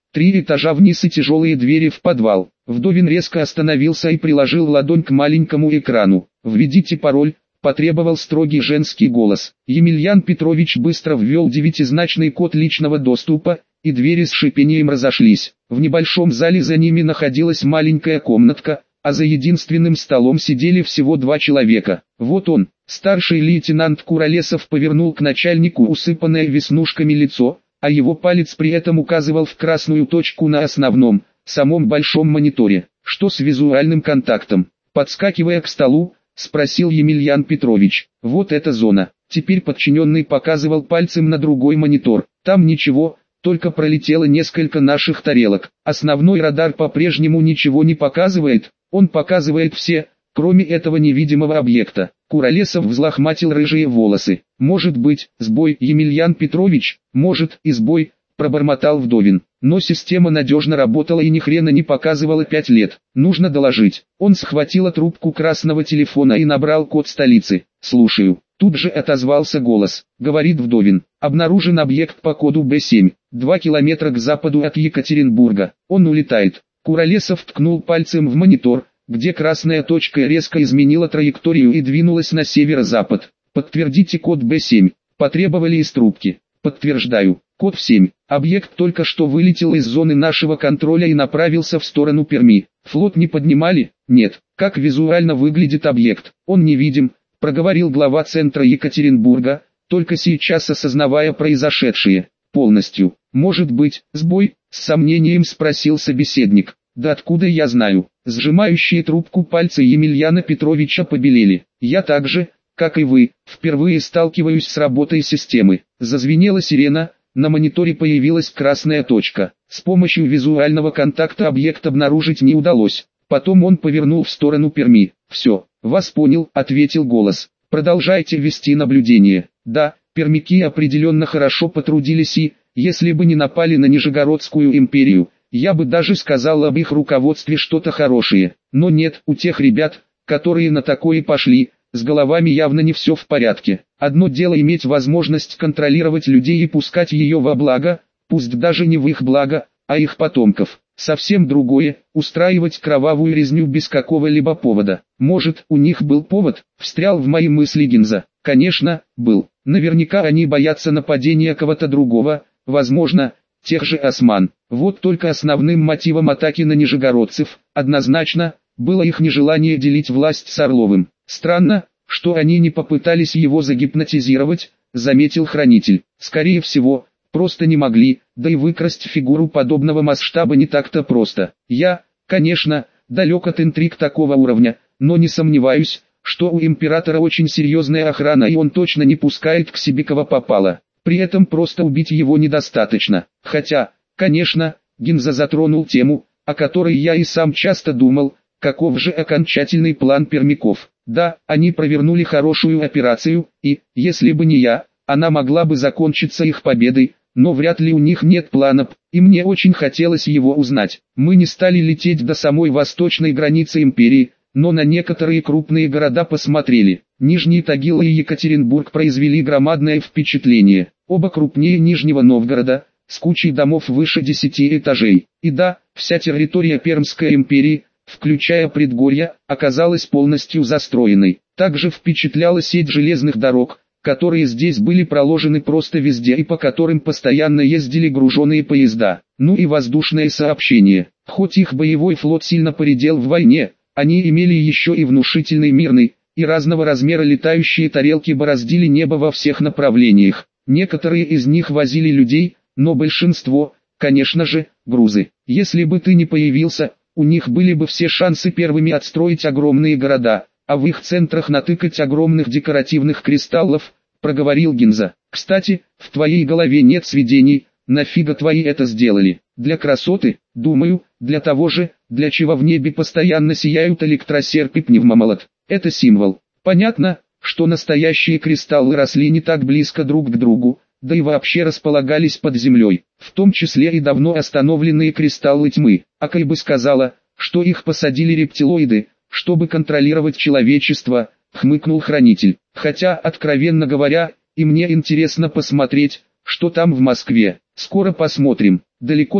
Speaker 1: 3 этажа вниз и тяжелые двери в подвал. Вдовин резко остановился и приложил ладонь к маленькому экрану. «Введите пароль», — потребовал строгий женский голос. Емельян Петрович быстро ввел 9-значный код личного доступа, и двери с шипением разошлись. В небольшом зале за ними находилась маленькая комнатка, а за единственным столом сидели всего 2 человека. Вот он, старший лейтенант Куролесов, повернул к начальнику усыпанное веснушками лицо, а его палец при этом указывал в красную точку на основном, самом большом мониторе. «Что с визуальным контактом?» Подскакивая к столу, спросил Емельян Петрович. «Вот эта зона». Теперь подчиненный показывал пальцем на другой монитор. «Там ничего, только пролетело несколько наших тарелок. Основной радар по-прежнему ничего не показывает, он показывает все, кроме этого невидимого объекта». Куролесов взлохматил рыжие волосы. «Может быть, сбой, Емельян Петрович, может и сбой», пробормотал Вдовин. Но система надежно работала и ни хрена не показывала 5 лет. «Нужно доложить». Он схватил трубку красного телефона и набрал код столицы. «Слушаю». Тут же отозвался голос. Говорит Вдовин. «Обнаружен объект по коду Б7, 2 километра к западу от Екатеринбурга. Он улетает». Куролесов ткнул пальцем в монитор, где красная точка резко изменила траекторию и двинулась на северо-запад. «Подтвердите код Б7», потребовали из трубки. «Подтверждаю. Код 7. Объект только что вылетел из зоны нашего контроля и направился в сторону Перми. Флот не поднимали?» «Нет». «Как визуально выглядит объект?» «Он невидим», проговорил глава центра Екатеринбурга, только сейчас осознавая произошедшее. «Полностью. Может быть, сбой?» с сомнением спросил собеседник. «Да откуда я знаю?» Сжимающие трубку пальцы Емельяна Петровича побелели. «Я также, как и вы, впервые сталкиваюсь с работой системы». Зазвенела сирена, на мониторе появилась красная точка. С помощью визуального контакта объект обнаружить не удалось. Потом он повернул в сторону Перми. «Все, вас понял», — ответил голос. «Продолжайте вести наблюдение». «Да, пермяки определенно хорошо потрудились и, если бы не напали на Нижегородскую империю, я бы даже сказал об их руководстве что-то хорошее. Но нет, у тех ребят, которые на такое пошли, с головами явно не все в порядке. Одно дело иметь возможность контролировать людей и пускать ее во благо, пусть даже не в их благо, а их потомков. Совсем другое – устраивать кровавую резню без какого-либо повода. Может, у них был повод, встрял в мои мысли Гинза. Конечно, был. Наверняка они боятся нападения кого-то другого, возможно, тех же осман. Вот только основным мотивом атаки на нижегородцев, однозначно, было их нежелание делить власть с Орловым. Странно, что они не попытались его загипнотизировать, заметил хранитель. Скорее всего, просто не могли, да и выкрасть фигуру подобного масштаба не так-то просто. Я, конечно, далек от интриг такого уровня, но не сомневаюсь, что у императора очень серьезная охрана и он точно не пускает к себе кого попало. При этом просто убить его недостаточно. Хотя, конечно, Гинза затронул тему, о которой я и сам часто думал, каков же окончательный план пермяков. Да, они провернули хорошую операцию, и, если бы не я, она могла бы закончиться их победой, но вряд ли у них нет планов, и мне очень хотелось его узнать. Мы не стали лететь до самой восточной границы империи, но на некоторые крупные города посмотрели. Нижний Тагил и Екатеринбург произвели громадное впечатление. Оба крупнее Нижнего Новгорода, с кучей домов выше 10 этажей. И да, вся территория Пермской империи, включая предгорья, оказалась полностью застроенной. Также впечатляла сеть железных дорог, которые здесь были проложены просто везде и по которым постоянно ездили груженные поезда. Ну и воздушное сообщение. Хоть их боевой флот сильно поредел в войне, они имели еще и внушительный мирный, и разного размера летающие тарелки бороздили небо во всех направлениях. Некоторые из них возили людей, но большинство, конечно же, грузы. Если бы ты не появился, у них были бы все шансы первыми отстроить огромные города, а в их центрах натыкать огромных декоративных кристаллов, проговорил Гинза. Кстати, в твоей голове нет сведений, нафига твои это сделали? Для красоты, думаю, для того же, для чего в небе постоянно сияют электросерп и пневмомолот. Это символ. Понятно, что настоящие кристаллы росли не так близко друг к другу, да и вообще располагались под землей, в том числе и давно остановленные кристаллы тьмы. Акай бы сказала, что их посадили рептилоиды, чтобы контролировать человечество, хмыкнул хранитель. Хотя, откровенно говоря, и мне интересно посмотреть, что там в Москве. Скоро посмотрим. Далеко там,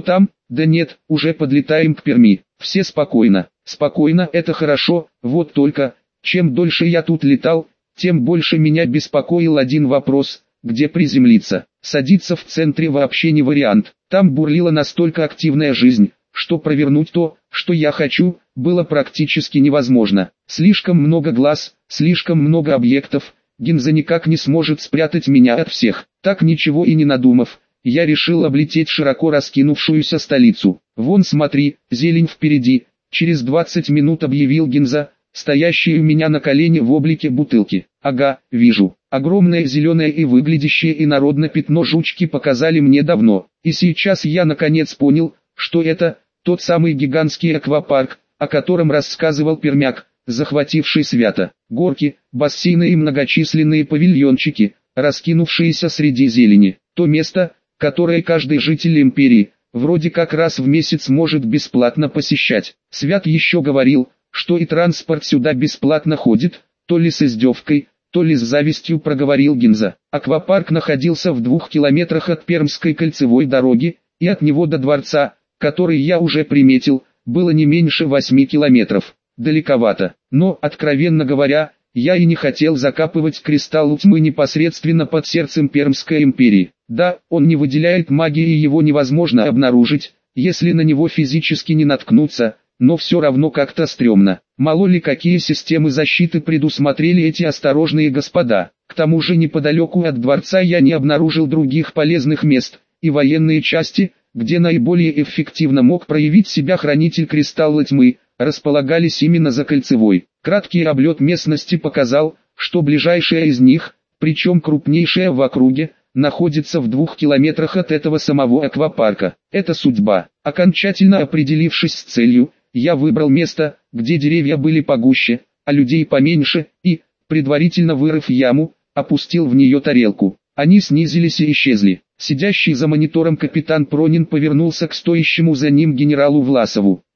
Speaker 1: Да нет, уже подлетаем к Перми. Все спокойно. Спокойно, это хорошо, вот только, чем дольше я тут летал, тем больше меня беспокоил один вопрос: где приземлиться? Садиться в центре вообще не вариант. Там бурлила настолько активная жизнь, что провернуть то, что я хочу, было практически невозможно. Слишком много глаз, слишком много объектов, Гинза никак не сможет спрятать меня от всех. Так ничего и не надумав, я решил облететь широко раскинувшуюся столицу. Вон смотри, зелень впереди, через 20 минут объявил Гинза, стоящий у меня на колене в облике бутылки. Ага, вижу. Огромное зеленое и выглядящее инородно пятно жучки показали мне давно. И сейчас я наконец понял, что это тот самый гигантский аквапарк, о котором рассказывал Пермяк, захвативший Свято. Горки, бассейны и многочисленные павильончики, раскинувшиеся среди зелени. То место, которое каждый житель империи, вроде как раз в месяц может бесплатно посещать. Свят еще говорил, что и транспорт сюда бесплатно ходит, то ли с издевкой, то ли с завистью проговорил Гинза. Аквапарк находился в 2 километрах от Пермской кольцевой дороги, и от него до дворца, который я уже приметил, было не меньше 8 километров. Далековато, но, откровенно говоря, я и не хотел закапывать кристалл тьмы непосредственно под сердцем Пермской империи. Да, он не выделяет магии и его невозможно обнаружить, если на него физически не наткнуться, но все равно как-то стрёмно. Мало ли какие системы защиты предусмотрели эти осторожные господа. К тому же неподалеку от дворца я не обнаружил других полезных мест, и военные части, где наиболее эффективно мог проявить себя хранитель кристалла тьмы, располагались именно за кольцевой. Краткий облет местности показал, что ближайшая из них, причем крупнейшая в округе, находится в 2 километрах от этого самого аквапарка. Это судьба. Окончательно определившись с целью, я выбрал место, где деревья были погуще, а людей поменьше, и, предварительно вырыв яму, опустил в нее тарелку. Они снизились и исчезли. Сидящий за монитором капитан Пронин повернулся к стоящему за ним генералу Власову.